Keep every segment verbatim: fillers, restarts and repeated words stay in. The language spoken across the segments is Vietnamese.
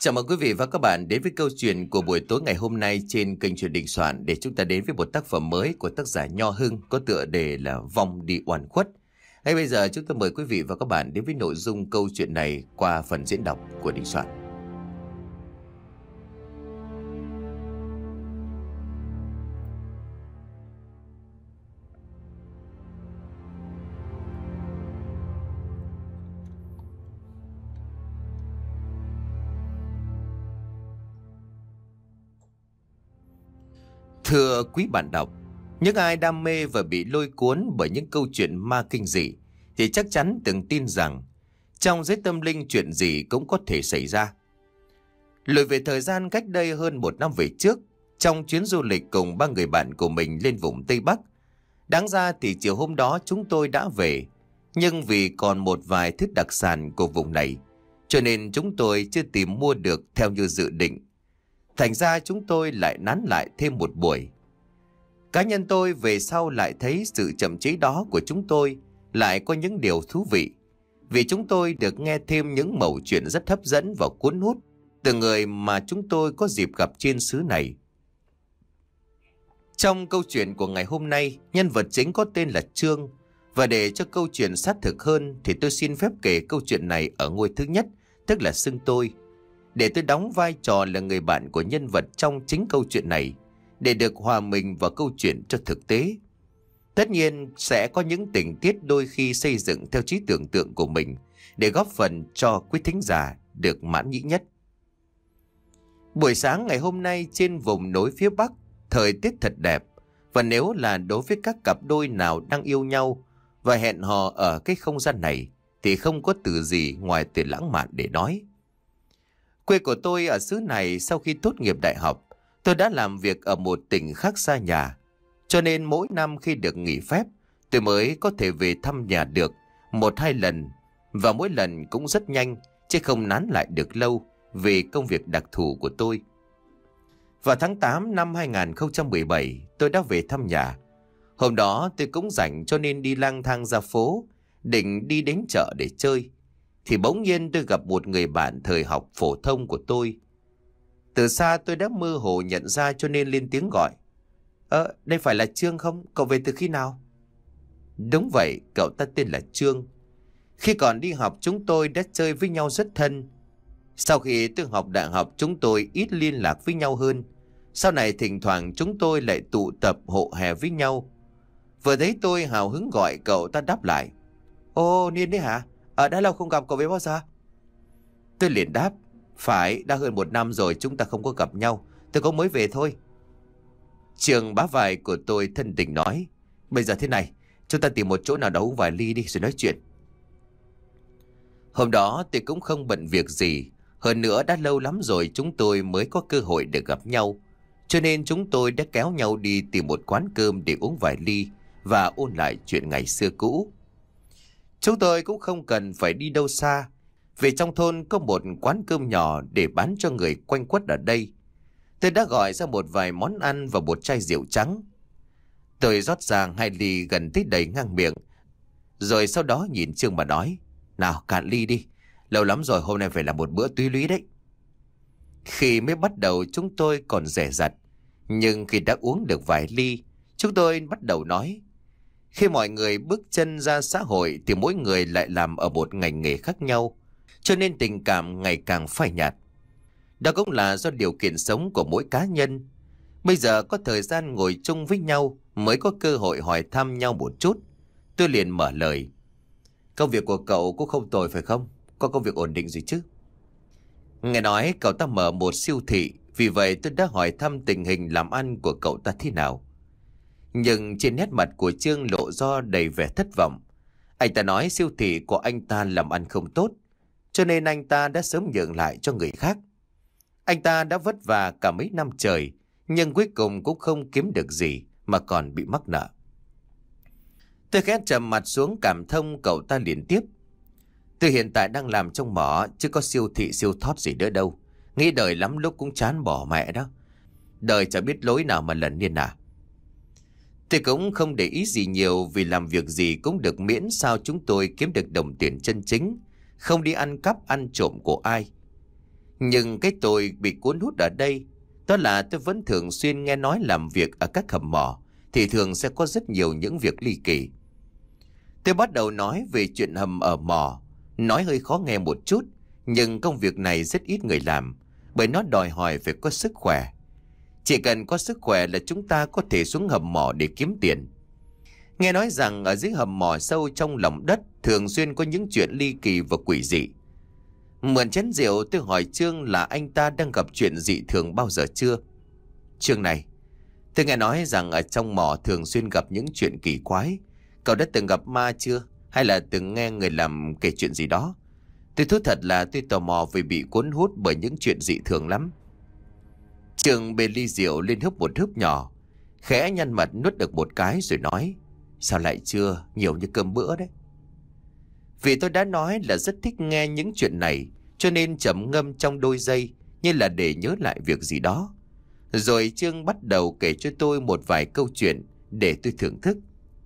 Chào mừng quý vị và các bạn đến với câu chuyện của buổi tối ngày hôm nay trên kênh Chuyện Đình Soạn, để chúng ta đến với một tác phẩm mới của tác giả Nho Hưng có tựa đề là Vong Đi Oan Khuất. Ngay bây giờ chúng tôi mời quý vị và các bạn đến với nội dung câu chuyện này qua phần diễn đọc của Đình Soạn. Thưa quý bạn đọc, những ai đam mê và bị lôi cuốn bởi những câu chuyện ma kinh dị thì chắc chắn từng tin rằng trong giới tâm linh chuyện gì cũng có thể xảy ra. Lùi về thời gian cách đây hơn một năm về trước, trong chuyến du lịch cùng ba người bạn của mình lên vùng Tây Bắc. Đáng ra thì chiều hôm đó chúng tôi đã về, nhưng vì còn một vài thứ đặc sản của vùng này, cho nên chúng tôi chưa tìm mua được theo như dự định. Thành ra chúng tôi lại nán lại thêm một buổi. Cá nhân tôi về sau lại thấy sự chậm chế đó của chúng tôi lại có những điều thú vị, vì chúng tôi được nghe thêm những mẩu chuyện rất hấp dẫn và cuốn hút từ người mà chúng tôi có dịp gặp trên xứ này. Trong câu chuyện của ngày hôm nay, nhân vật chính có tên là Trương, và để cho câu chuyện sát thực hơn thì tôi xin phép kể câu chuyện này ở ngôi thứ nhất, tức là xưng tôi, để tôi đóng vai trò là người bạn của nhân vật trong chính câu chuyện này, để được hòa mình vào câu chuyện cho thực tế. Tất nhiên sẽ có những tình tiết đôi khi xây dựng theo trí tưởng tượng của mình, để góp phần cho quý thính giả được mãn nhĩ nhất. Buổi sáng ngày hôm nay trên vùng núi phía Bắc, thời tiết thật đẹp, và nếu là đối với các cặp đôi nào đang yêu nhau và hẹn hò ở cái không gian này thì không có từ gì ngoài từ lãng mạn để nói. Quê của tôi ở xứ này, sau khi tốt nghiệp đại học, tôi đã làm việc ở một tỉnh khác xa nhà. Cho nên mỗi năm khi được nghỉ phép, tôi mới có thể về thăm nhà được một hai lần. Và mỗi lần cũng rất nhanh, chứ không nán lại được lâu vì công việc đặc thù của tôi. Vào tháng tám năm hai không một bảy, tôi đã về thăm nhà. Hôm đó tôi cũng rảnh cho nên đi lang thang ra phố, định đi đến chợ để chơi. Thì bỗng nhiên tôi gặp một người bạn thời học phổ thông của tôi. Từ xa tôi đã mơ hồ nhận ra cho nên lên tiếng gọi. Ờ, đây phải là Trương không? Cậu về từ khi nào? Đúng vậy, cậu ta tên là Trương. Khi còn đi học chúng tôi đã chơi với nhau rất thân. Sau khi tôi học đại học chúng tôi ít liên lạc với nhau hơn. Sau này thỉnh thoảng chúng tôi lại tụ tập hộ hè với nhau. Vừa thấy tôi hào hứng gọi, cậu ta đáp lại. Ồ, Niên đấy hả? Ở đã lâu không gặp, cậu về bao giờ? Tôi liền đáp. Phải, đã hơn một năm rồi chúng ta không có gặp nhau. Tôi cũng mới về thôi. Trường bá vai của tôi thân tình nói. Bây giờ thế này, chúng ta tìm một chỗ nào đó uống vài ly đi rồi nói chuyện. Hôm đó tôi cũng không bận việc gì. Hơn nữa đã lâu lắm rồi chúng tôi mới có cơ hội được gặp nhau. Cho nên chúng tôi đã kéo nhau đi tìm một quán cơm để uống vài ly và ôn lại chuyện ngày xưa cũ. Chúng tôi cũng không cần phải đi đâu xa, vì trong thôn có một quán cơm nhỏ để bán cho người quanh quất ở đây. Tôi đã gọi ra một vài món ăn và một chai rượu trắng. Tôi rót ra hai ly gần tới đầy ngang miệng, rồi sau đó nhìn Trương mà nói. Nào cạn ly đi, lâu lắm rồi, hôm nay phải là một bữa túy lúy đấy. Khi mới bắt đầu chúng tôi còn dè dặt, nhưng khi đã uống được vài ly, chúng tôi bắt đầu nói. Khi mọi người bước chân ra xã hội thì mỗi người lại làm ở một ngành nghề khác nhau, cho nên tình cảm ngày càng phai nhạt. Đó cũng là do điều kiện sống của mỗi cá nhân. Bây giờ có thời gian ngồi chung với nhau mới có cơ hội hỏi thăm nhau một chút. Tôi liền mở lời. Công việc của cậu cũng không tồi phải không? Có công việc ổn định gì chứ? Nghe nói cậu ta mở một siêu thị, vì vậy tôi đã hỏi thăm tình hình làm ăn của cậu ta thế nào. Nhưng trên nét mặt của Trương lộ do đầy vẻ thất vọng. Anh ta nói siêu thị của anh ta làm ăn không tốt, cho nên anh ta đã sớm nhượng lại cho người khác. Anh ta đã vất vả cả mấy năm trời, nhưng cuối cùng cũng không kiếm được gì mà còn bị mắc nợ. Tôi khẽ trầm mặt xuống cảm thông, cậu ta liền tiếp. Tôi hiện tại đang làm trong mỏ, chứ có siêu thị siêu thoát gì nữa đâu. Nghĩ đời lắm lúc cũng chán bỏ mẹ đó. Đời chả biết lối nào mà lần Niên à. Tôi cũng không để ý gì nhiều, vì làm việc gì cũng được miễn sao chúng tôi kiếm được đồng tiền chân chính, không đi ăn cắp ăn trộm của ai. Nhưng cái tôi bị cuốn hút ở đây, đó là tôi vẫn thường xuyên nghe nói làm việc ở các hầm mỏ thì thường sẽ có rất nhiều những việc ly kỳ. Tôi bắt đầu nói về chuyện hầm ở mỏ, nói hơi khó nghe một chút, nhưng công việc này rất ít người làm, bởi nó đòi hỏi phải có sức khỏe. Chỉ cần có sức khỏe là chúng ta có thể xuống hầm mỏ để kiếm tiền. Nghe nói rằng ở dưới hầm mỏ sâu trong lòng đất thường xuyên có những chuyện ly kỳ và quỷ dị. Mượn chén rượu, tôi hỏi Trương là anh ta đang gặp chuyện dị thường bao giờ chưa. Trương này, tôi nghe nói rằng ở trong mỏ thường xuyên gặp những chuyện kỳ quái. Cậu đã từng gặp ma chưa? Hay là từng nghe người làm kể chuyện gì đó? Tôi thú thật là tôi tò mò vì bị cuốn hút bởi những chuyện dị thường lắm. Trương bê ly rượu lên húp một húp nhỏ, khẽ nhăn mặt nuốt được một cái rồi nói: Sao lại chưa? Nhiều như cơm bữa đấy. Vì tôi đã nói là rất thích nghe những chuyện này, cho nên trầm ngâm trong đôi giây như là để nhớ lại việc gì đó. Rồi Trương bắt đầu kể cho tôi một vài câu chuyện để tôi thưởng thức.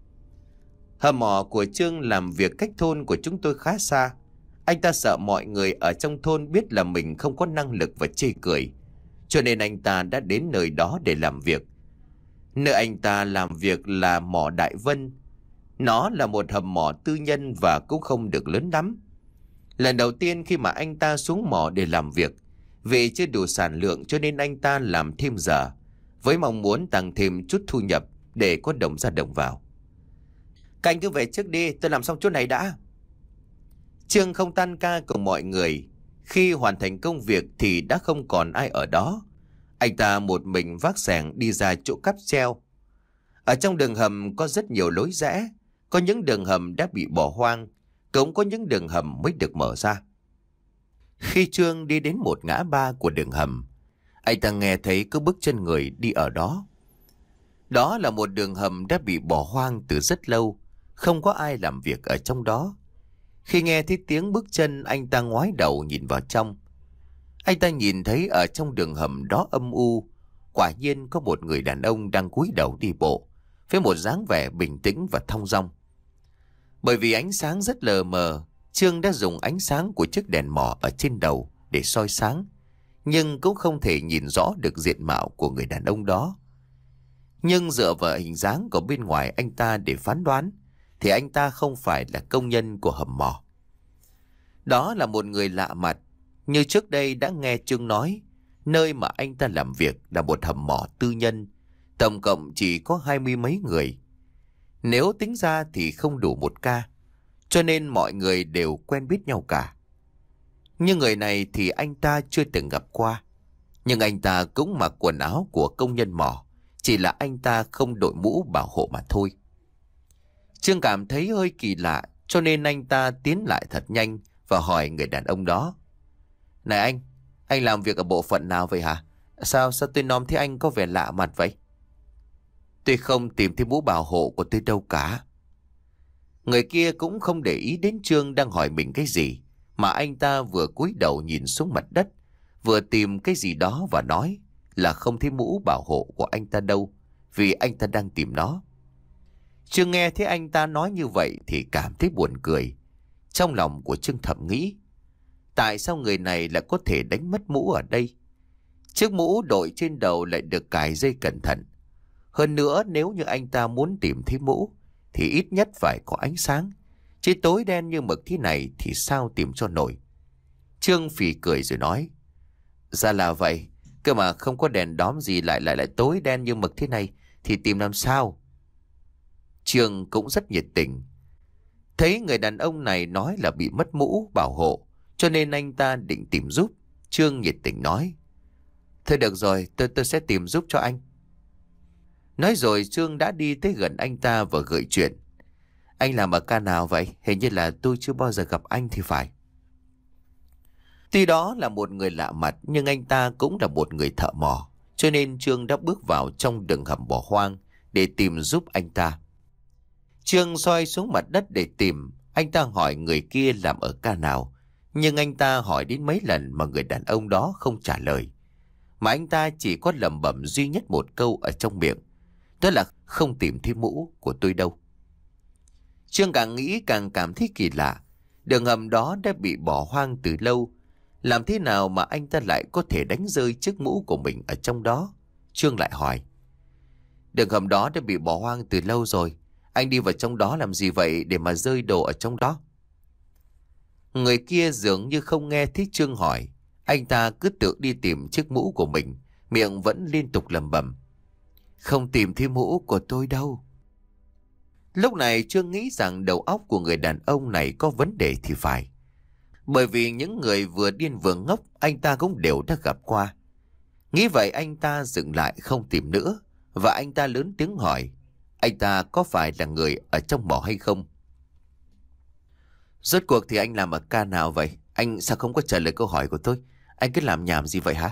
Hầm mỏ của Trương làm việc cách thôn của chúng tôi khá xa. Anh ta sợ mọi người ở trong thôn biết là mình không có năng lực và chê cười, cho nên anh ta đã đến nơi đó để làm việc. Nơi anh ta làm việc là mỏ Đại Vân. Nó là một hầm mỏ tư nhân và cũng không được lớn lắm. Lần đầu tiên khi mà anh ta xuống mỏ để làm việc, vì chưa đủ sản lượng cho nên anh ta làm thêm giờ, với mong muốn tăng thêm chút thu nhập để có đồng ra đồng vào. Các anh cứ về trước đi, tôi làm xong chỗ này đã. Trương không tan ca cùng mọi người. Khi hoàn thành công việc thì đã không còn ai ở đó. Anh ta một mình vác xẻng đi ra chỗ cáp treo. Ở trong đường hầm có rất nhiều lối rẽ. Có những đường hầm đã bị bỏ hoang, cũng có những đường hầm mới được mở ra. Khi Trương đi đến một ngã ba của đường hầm, anh ta nghe thấy có bước chân người đi ở đó. Đó là một đường hầm đã bị bỏ hoang từ rất lâu, không có ai làm việc ở trong đó. Khi nghe thấy tiếng bước chân, anh ta ngoái đầu nhìn vào trong. Anh ta nhìn thấy ở trong đường hầm đó âm u, quả nhiên có một người đàn ông đang cúi đầu đi bộ, với một dáng vẻ bình tĩnh và thong dong. Bởi vì ánh sáng rất lờ mờ, Trương đã dùng ánh sáng của chiếc đèn mỏ ở trên đầu để soi sáng, nhưng cũng không thể nhìn rõ được diện mạo của người đàn ông đó. Nhưng dựa vào hình dáng của bên ngoài anh ta để phán đoán, thì anh ta không phải là công nhân của hầm mỏ. Đó là một người lạ mặt. Như trước đây đã nghe Trương nói, nơi mà anh ta làm việc là một hầm mỏ tư nhân, tổng cộng chỉ có hai mươi mấy người. Nếu tính ra thì không đủ một ca, cho nên mọi người đều quen biết nhau cả. Nhưng người này thì anh ta chưa từng gặp qua. Nhưng anh ta cũng mặc quần áo của công nhân mỏ, chỉ là anh ta không đội mũ bảo hộ mà thôi. Trương cảm thấy hơi kỳ lạ, cho nên anh ta tiến lại thật nhanh và hỏi người đàn ông đó: Này anh, anh làm việc ở bộ phận nào vậy hả? Sao sao tôi nom thấy anh có vẻ lạ mặt vậy? Tôi không tìm thấy mũ bảo hộ của tôi đâu cả. Người kia cũng không để ý đến Trương đang hỏi mình cái gì, mà anh ta vừa cúi đầu nhìn xuống mặt đất, vừa tìm cái gì đó và nói là không thấy mũ bảo hộ của anh ta đâu, vì anh ta đang tìm nó. Trương nghe thấy anh ta nói như vậy thì cảm thấy buồn cười. Trong lòng của Trương thầm nghĩ, tại sao người này lại có thể đánh mất mũ ở đây? Chiếc mũ đội trên đầu lại được cài dây cẩn thận. Hơn nữa, nếu như anh ta muốn tìm thấy mũ thì ít nhất phải có ánh sáng, chứ tối đen như mực thế này thì sao tìm cho nổi. Trương phì cười rồi nói: Ra là vậy, cơ mà không có đèn đóm gì lại lại lại tối đen như mực thế này thì tìm làm sao? Trương cũng rất nhiệt tình. Thấy người đàn ông này nói là bị mất mũ bảo hộ, cho nên anh ta định tìm giúp. Trương nhiệt tình nói: Thôi được rồi, tôi tôi sẽ tìm giúp cho anh. Nói rồi Trương đã đi tới gần anh ta và gợi chuyện: Anh làm ở ca nào vậy? Hình như là tôi chưa bao giờ gặp anh thì phải. Tuy đó là một người lạ mặt, nhưng anh ta cũng là một người thợ mỏ, cho nên Trương đã bước vào trong đường hầm bỏ hoang để tìm giúp anh ta. Trương soi xuống mặt đất để tìm. Anh ta hỏi người kia làm ở ca nào, nhưng anh ta hỏi đến mấy lần mà người đàn ông đó không trả lời, mà anh ta chỉ có lẩm bẩm duy nhất một câu ở trong miệng, đó là không tìm thấy mũ của tôi đâu. Trương càng nghĩ càng cảm thấy kỳ lạ. Đường hầm đó đã bị bỏ hoang từ lâu. Làm thế nào mà anh ta lại có thể đánh rơi chiếc mũ của mình ở trong đó? Trương lại hỏi. Đường hầm đó đã bị bỏ hoang từ lâu rồi. Anh đi vào trong đó làm gì vậy để mà rơi đồ ở trong đó? Người kia dường như không nghe thấy Trương hỏi. Anh ta cứ tự đi tìm chiếc mũ của mình, miệng vẫn liên tục lẩm bẩm. Không tìm thấy mũ của tôi đâu. Lúc này Trương nghĩ rằng đầu óc của người đàn ông này có vấn đề thì phải. Bởi vì những người vừa điên vừa ngốc anh ta cũng đều đã gặp qua. Nghĩ vậy anh ta dừng lại không tìm nữa. Và anh ta lớn tiếng hỏi, anh ta có phải là người ở trong mỏ hay không? Rốt cuộc thì anh làm ở ca nào vậy? Anh sao không có trả lời câu hỏi của tôi? Anh cứ làm nhảm gì vậy hả?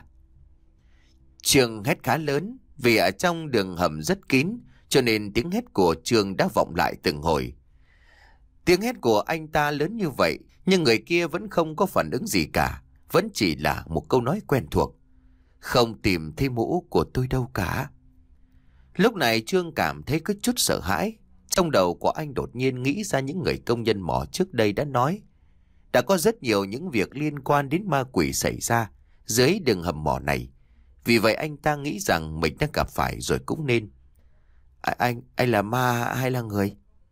Trương hét khá lớn. Vì ở trong đường hầm rất kín, cho nên tiếng hét của Trương đã vọng lại từng hồi. Tiếng hét của anh ta lớn như vậy, nhưng người kia vẫn không có phản ứng gì cả. Vẫn chỉ là một câu nói quen thuộc. Không tìm thấy mũ của tôi đâu cả. Lúc này Trương cảm thấy có chút sợ hãi. Trong đầu của anh đột nhiên nghĩ ra những người công nhân mỏ trước đây đã nói. Đã có rất nhiều những việc liên quan đến ma quỷ xảy ra dưới đường hầm mỏ này. Vì vậy anh ta nghĩ rằng mình đã gặp phải rồi cũng nên. À, anh, anh là ma hay là người?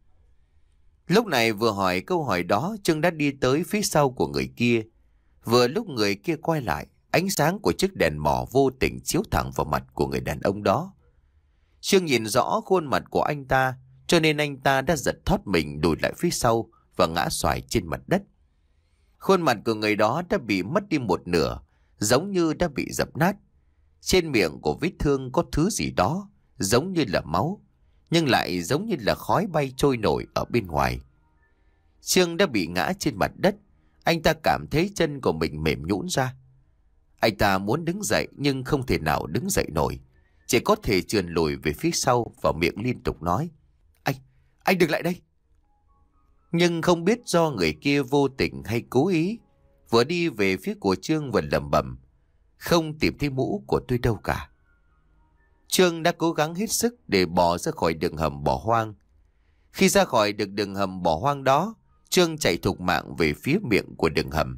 Lúc này vừa hỏi câu hỏi đó, Trương đã đi tới phía sau của người kia. Vừa lúc người kia quay lại, ánh sáng của chiếc đèn mỏ vô tình chiếu thẳng vào mặt của người đàn ông đó. Trương nhìn rõ khuôn mặt của anh ta, cho nên anh ta đã giật thót mình lùi lại phía sau và ngã xoài trên mặt đất. Khuôn mặt của người đó đã bị mất đi một nửa, giống như đã bị dập nát. Trên miệng của vết thương có thứ gì đó, giống như là máu, nhưng lại giống như là khói bay trôi nổi ở bên ngoài. Trương đã bị ngã trên mặt đất, anh ta cảm thấy chân của mình mềm nhũn ra. Anh ta muốn đứng dậy nhưng không thể nào đứng dậy nổi, chỉ có thể trườn lùi về phía sau và miệng liên tục nói. Anh, anh đừng lại đây. Nhưng không biết do người kia vô tình hay cố ý, vừa đi về phía của Trương vừa lẩm bẩm. Không tìm thấy mũ của tôi đâu cả. Trương đã cố gắng hết sức để bỏ ra khỏi đường hầm bỏ hoang. Khi ra khỏi được đường hầm bỏ hoang đó, Trương chạy thục mạng về phía miệng của đường hầm.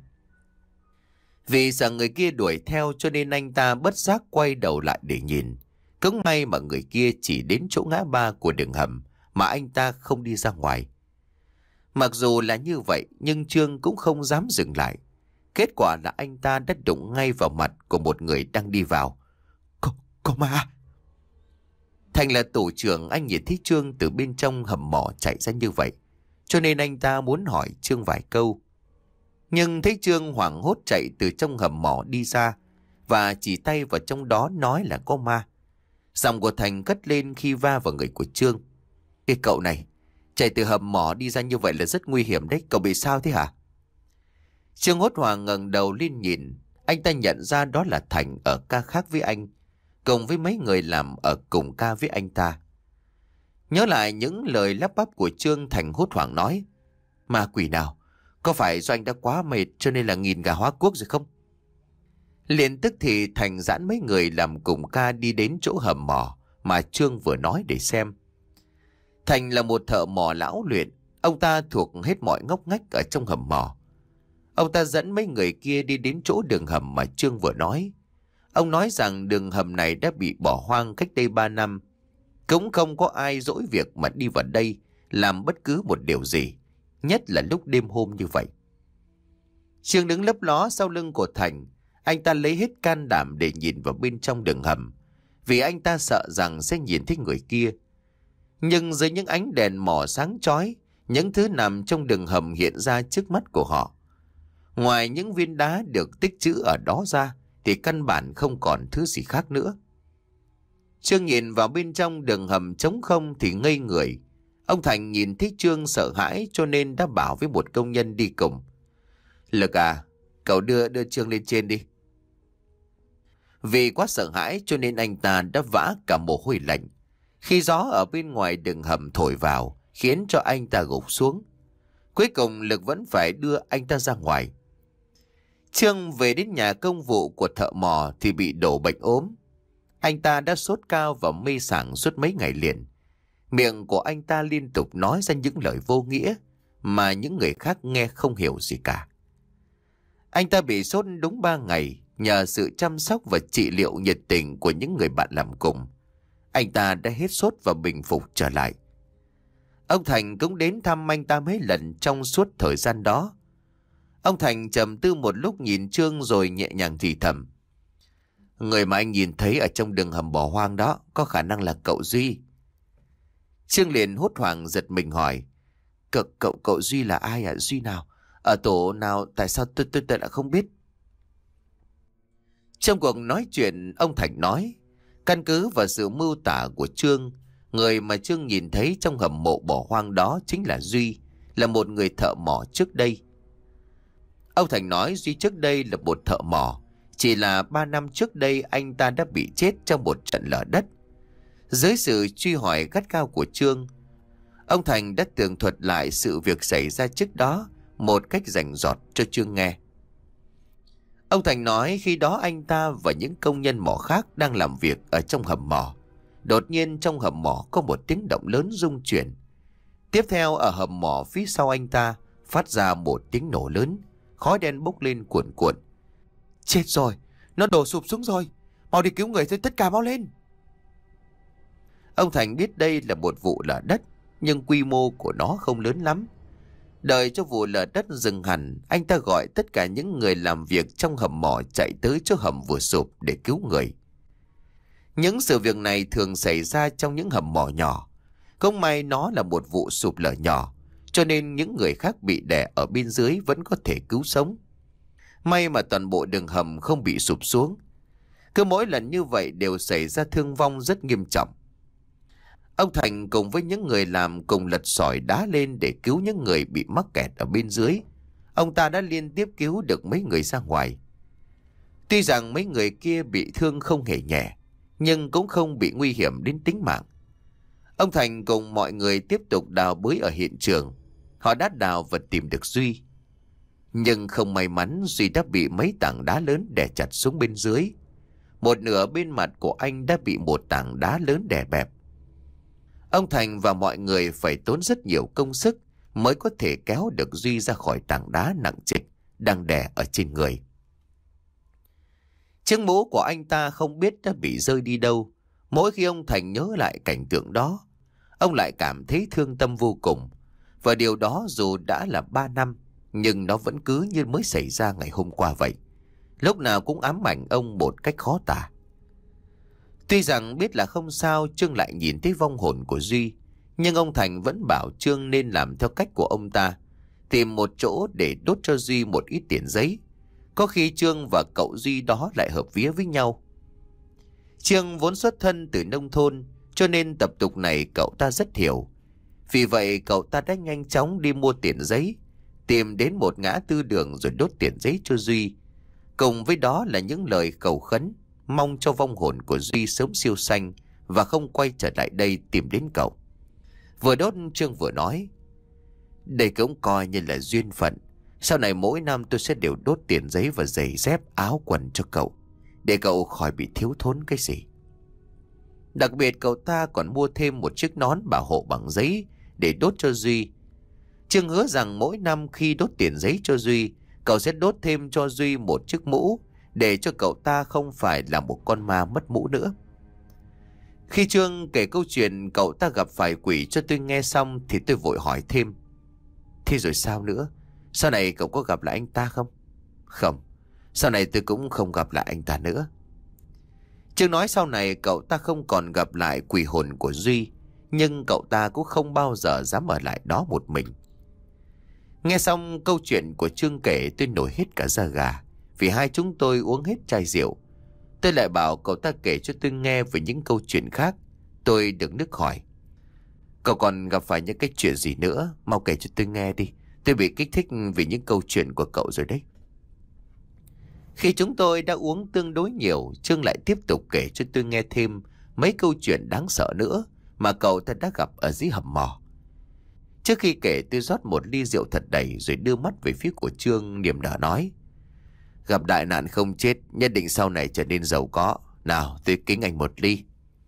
Vì sợ người kia đuổi theo cho nên anh ta bất giác quay đầu lại để nhìn. Cũng may mà người kia chỉ đến chỗ ngã ba của đường hầm mà anh ta không đi ra ngoài. Mặc dù là như vậy nhưng Trương cũng không dám dừng lại. Kết quả là anh ta đã đụng ngay vào mặt của một người đang đi vào. Có, có ma! Thành là tổ trưởng, anh nhìn thấy Trương từ bên trong hầm mỏ chạy ra như vậy, cho nên anh ta muốn hỏi Trương vài câu. Nhưng thấy Trương hoảng hốt chạy từ trong hầm mỏ đi ra và chỉ tay vào trong đó nói là có ma. Giọng của Thành cất lên khi va vào người của Trương. Ê cậu này, chạy từ hầm mỏ đi ra như vậy là rất nguy hiểm đấy, cậu bị sao thế hả? Trương hốt hoảng ngẩng đầu lên nhìn, anh ta nhận ra đó là Thành ở ca khác với anh, cùng với mấy người làm ở cùng ca với anh ta. Nhớ lại những lời lắp bắp của Trương, Thành hốt hoảng nói. Ma quỷ nào? Có phải do anh đã quá mệt cho nên là nghìn gà hóa quốc rồi không? Liền tức thì Thành giãn mấy người làm cùng ca đi đến chỗ hầm mỏ mà Trương vừa nói để xem. Thành là một thợ mỏ lão luyện, ông ta thuộc hết mọi ngóc ngách ở trong hầm mỏ. Ông ta dẫn mấy người kia đi đến chỗ đường hầm mà Trương vừa nói. Ông nói rằng đường hầm này đã bị bỏ hoang cách đây ba năm. Cũng không có ai dỗi việc mà đi vào đây làm bất cứ một điều gì, nhất là lúc đêm hôm như vậy. Trương đứng lấp ló sau lưng của Thành. Anh ta lấy hết can đảm để nhìn vào bên trong đường hầm, vì anh ta sợ rằng sẽ nhìn thấy người kia. Nhưng dưới những ánh đèn mỏ sáng chói, những thứ nằm trong đường hầm hiện ra trước mắt của họ. Ngoài những viên đá được tích trữ ở đó ra, thì căn bản không còn thứ gì khác nữa. Trương nhìn vào bên trong đường hầm trống không thì ngây người. Ông Thành nhìn thấy Trương sợ hãi cho nên đã bảo với một công nhân đi cùng. Lực à, cậu đưa đưa Trương lên trên đi. Vì quá sợ hãi cho nên anh ta đã vã cả mồ hôi lạnh. Khi gió ở bên ngoài đường hầm thổi vào, khiến cho anh ta gục xuống. Cuối cùng Lực vẫn phải đưa anh ta ra ngoài. Trương về đến nhà công vụ của thợ mỏ thì bị đổ bệnh ốm. Anh ta đã sốt cao và mê sảng suốt mấy ngày liền. Miệng của anh ta liên tục nói ra những lời vô nghĩa mà những người khác nghe không hiểu gì cả. Anh ta bị sốt đúng ba ngày, nhờ sự chăm sóc và trị liệu nhiệt tình của những người bạn làm cùng. Anh ta đã hết sốt và bình phục trở lại. Ông Thành cũng đến thăm anh ta mấy lần trong suốt thời gian đó. Ông Thành trầm tư một lúc nhìn Trương rồi nhẹ nhàng thì thầm. Người mà anh nhìn thấy ở trong đường hầm bỏ hoang đó có khả năng là cậu Duy. Trương liền hốt hoảng giật mình hỏi. Cậu, cậu, cậu Duy là ai ạ? Duy nào? Ở tổ nào? Tại sao tôi, tôi, tôi đã không biết? Trong cuộc nói chuyện, ông Thành nói, căn cứ vào sự mưu tả của Trương, người mà Trương nhìn thấy trong hầm mộ bỏ hoang đó chính là Duy, là một người thợ mỏ trước đây. Ông Thành nói Duy trước đây là một thợ mỏ, chỉ là ba năm trước đây anh ta đã bị chết trong một trận lở đất. Dưới sự truy hỏi gắt gao của Trương, ông Thành đã tường thuật lại sự việc xảy ra trước đó một cách rành rọt cho Trương nghe. Ông Thành nói khi đó anh ta và những công nhân mỏ khác đang làm việc ở trong hầm mỏ. Đột nhiên trong hầm mỏ có một tiếng động lớn rung chuyển. Tiếp theo ở hầm mỏ phía sau anh ta phát ra một tiếng nổ lớn, khói đen bốc lên cuồn cuộn. Chết rồi, nó đổ sụp xuống rồi, mau đi cứu người thôi, tất cả mau lên. Ông Thành biết đây là một vụ lở đất, nhưng quy mô của nó không lớn lắm. Đợi cho vụ lở đất dừng hẳn, anh ta gọi tất cả những người làm việc trong hầm mỏ chạy tới chỗ hầm vừa sụp để cứu người. Những sự việc này thường xảy ra trong những hầm mỏ nhỏ. Không may nó là một vụ sụp lở nhỏ, cho nên những người khác bị đè ở bên dưới vẫn có thể cứu sống. May mà toàn bộ đường hầm không bị sụp xuống. Cứ mỗi lần như vậy đều xảy ra thương vong rất nghiêm trọng. Ông Thành cùng với những người làm cùng lật sỏi đá lên để cứu những người bị mắc kẹt ở bên dưới. Ông ta đã liên tiếp cứu được mấy người ra ngoài. Tuy rằng mấy người kia bị thương không hề nhẹ, nhưng cũng không bị nguy hiểm đến tính mạng. Ông Thành cùng mọi người tiếp tục đào bới ở hiện trường. Họ đã đào và tìm được Duy. Nhưng không may mắn, Duy đã bị mấy tảng đá lớn đè chặt xuống bên dưới. Một nửa bên mặt của anh đã bị một tảng đá lớn đè bẹp. Ông Thành và mọi người phải tốn rất nhiều công sức mới có thể kéo được Duy ra khỏi tảng đá nặng trịch đang đè ở trên người. Chiếc mũ của anh ta không biết đã bị rơi đi đâu. Mỗi khi ông Thành nhớ lại cảnh tượng đó, ông lại cảm thấy thương tâm vô cùng. Và điều đó dù đã là ba năm, nhưng nó vẫn cứ như mới xảy ra ngày hôm qua vậy. Lúc nào cũng ám ảnh ông một cách khó tả. Tuy rằng biết là không sao, Trương lại nhìn thấy vong hồn của Duy, nhưng ông Thành vẫn bảo Trương nên làm theo cách của ông ta, tìm một chỗ để đốt cho Duy một ít tiền giấy. Có khi Trương và cậu Duy đó lại hợp vía với nhau. Trương vốn xuất thân từ nông thôn, cho nên tập tục này cậu ta rất hiểu. Vì vậy cậu ta đã nhanh chóng đi mua tiền giấy, tìm đến một ngã tư đường rồi đốt tiền giấy cho Duy. Cùng với đó là những lời cầu khấn, mong cho vong hồn của Duy sớm siêu sanh và không quay trở lại đây tìm đến cậu. Vừa đốt, Trương vừa nói, đây cũng coi như là duyên phận. Sau này mỗi năm tôi sẽ đều đốt tiền giấy và giày dép áo quần cho cậu, để cậu khỏi bị thiếu thốn cái gì. Đặc biệt cậu ta còn mua thêm một chiếc nón bảo hộ bằng giấy để đốt cho Duy. Trương hứa rằng mỗi năm khi đốt tiền giấy cho Duy, cậu sẽ đốt thêm cho Duy một chiếc mũ, để cho cậu ta không phải là một con ma mất mũ nữa. Khi Trương kể câu chuyện cậu ta gặp phải quỷ cho tôi nghe xong, thì tôi vội hỏi thêm, thế rồi sao nữa? Sau này cậu có gặp lại anh ta không? Không, sau này tôi cũng không gặp lại anh ta nữa. Trương nói sau này cậu ta không còn gặp lại quỷ hồn của Duy, nhưng cậu ta cũng không bao giờ dám ở lại đó một mình. Nghe xong câu chuyện của Trương kể, tôi nổi hết cả da gà, vì hai chúng tôi uống hết chai rượu. Tôi lại bảo cậu ta kể cho tôi nghe về những câu chuyện khác. Tôi được nước hỏi, cậu còn gặp phải những cái chuyện gì nữa? Mau kể cho tôi nghe đi. Tôi bị kích thích vì những câu chuyện của cậu rồi đấy. Khi chúng tôi đã uống tương đối nhiều, Trương lại tiếp tục kể cho tôi nghe thêm mấy câu chuyện đáng sợ nữa mà cậu ta đã gặp ở dưới hầm mỏ. Trước khi kể, tôi rót một ly rượu thật đầy rồi đưa mắt về phía của Trương, niềm nở nói, gặp đại nạn không chết, nhất định sau này trở nên giàu có. Nào, tôi kính anh một ly.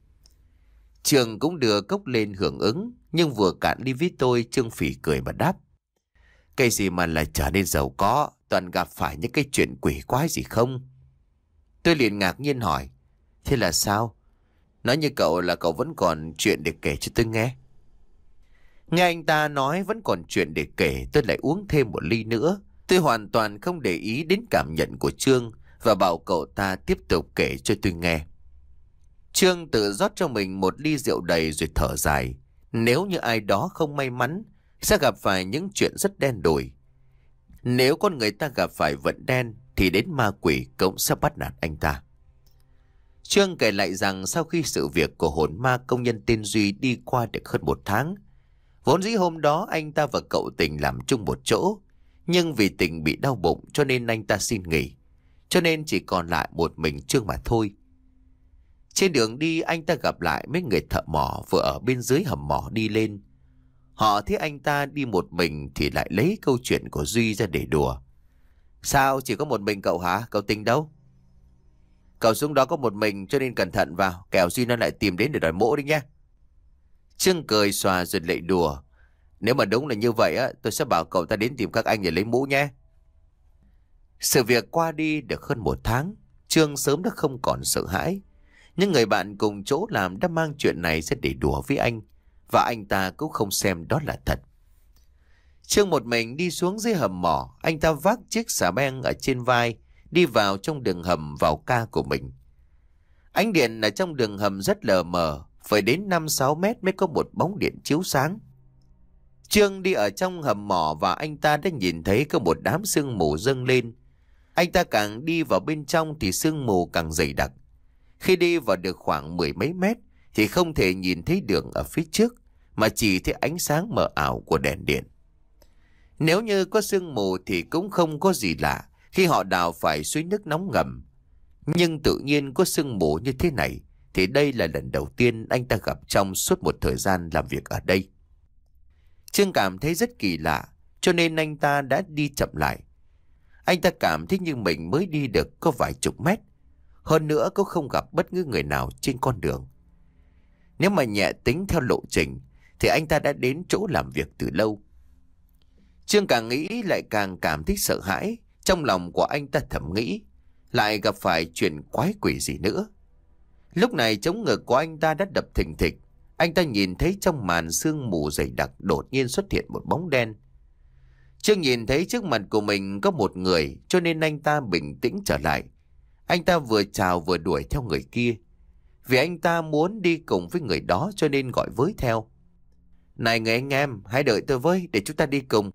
Trương cũng đưa cốc lên hưởng ứng, nhưng vừa cạn ly với tôi, Trương phì cười mà đáp, cái gì mà là trở nên giàu có, toàn gặp phải những cái chuyện quỷ quái gì không? Tôi liền ngạc nhiên hỏi, thế là sao? Nói như cậu là cậu vẫn còn chuyện để kể cho tôi nghe. Nghe anh ta nói vẫn còn chuyện để kể, tôi lại uống thêm một ly nữa. Tôi hoàn toàn không để ý đến cảm nhận của Trương và bảo cậu ta tiếp tục kể cho tôi nghe. Trương tự rót cho mình một ly rượu đầy rồi thở dài. Nếu như ai đó không may mắn sẽ gặp phải những chuyện rất đen đủi. Nếu con người ta gặp phải vận đen thì đến ma quỷ cũng sẽ bắt nạt anh ta. Trương kể lại rằng sau khi sự việc của hồn ma công nhân tên Duy đi qua được hơn một tháng, vốn dĩ hôm đó anh ta và cậu Tình làm chung một chỗ, nhưng vì Tình bị đau bụng cho nên anh ta xin nghỉ, cho nên chỉ còn lại một mình Trương mà thôi. Trên đường đi anh ta gặp lại mấy người thợ mỏ vừa ở bên dưới hầm mỏ đi lên. Họ thấy anh ta đi một mình thì lại lấy câu chuyện của Duy ra để đùa. Sao chỉ có một mình cậu hả? Cậu Tình đâu? Cậu xuống đó có một mình cho nên cẩn thận vào, kẻo Duy nó lại tìm đến để đòi mỗ đi nha. Trương cười xòa rồi lại đùa. Nếu mà đúng là như vậy á, tôi sẽ bảo cậu ta đến tìm các anh để lấy mũ nhé. Sự việc qua đi được hơn một tháng, Trương sớm đã không còn sợ hãi. Những người bạn cùng chỗ làm đã mang chuyện này ra để đùa với anh, và anh ta cũng không xem đó là thật. Trương một mình đi xuống dưới hầm mỏ, anh ta vác chiếc xà beng ở trên vai, đi vào trong đường hầm vào ca của mình. Ánh điện ở trong đường hầm rất lờ mờ, phải đến năm sáu mét mới có một bóng điện chiếu sáng. Trương đi ở trong hầm mỏ và anh ta đã nhìn thấy có một đám sương mù dâng lên. Anh ta càng đi vào bên trong thì sương mù càng dày đặc. Khi đi vào được khoảng mười mấy mét thì không thể nhìn thấy đường ở phía trước, mà chỉ thấy ánh sáng mờ ảo của đèn điện. Nếu như có sương mù thì cũng không có gì lạ khi họ đào phải suối nước nóng ngầm. Nhưng tự nhiên có sương mù như thế này thì đây là lần đầu tiên anh ta gặp trong suốt một thời gian làm việc ở đây. Trương cảm thấy rất kỳ lạ, cho nên anh ta đã đi chậm lại. Anh ta cảm thấy như mình mới đi được có vài chục mét. Hơn nữa cũng không gặp bất cứ người nào trên con đường. Nếu mà nhẹ tính theo lộ trình thì anh ta đã đến chỗ làm việc từ lâu. Trương càng nghĩ lại càng cảm thấy sợ hãi. Trong lòng của anh ta thầm nghĩ lại gặp phải chuyện quái quỷ gì nữa. Lúc này chống ngực của anh ta đã đập thình thịch. Anh ta nhìn thấy trong màn sương mù dày đặc đột nhiên xuất hiện một bóng đen. Trương nhìn thấy trước mặt của mình có một người, cho nên anh ta bình tĩnh trở lại. Anh ta vừa chào vừa đuổi theo người kia. Vì anh ta muốn đi cùng với người đó cho nên gọi với theo. Này người anh em, hãy đợi tôi với để chúng ta đi cùng.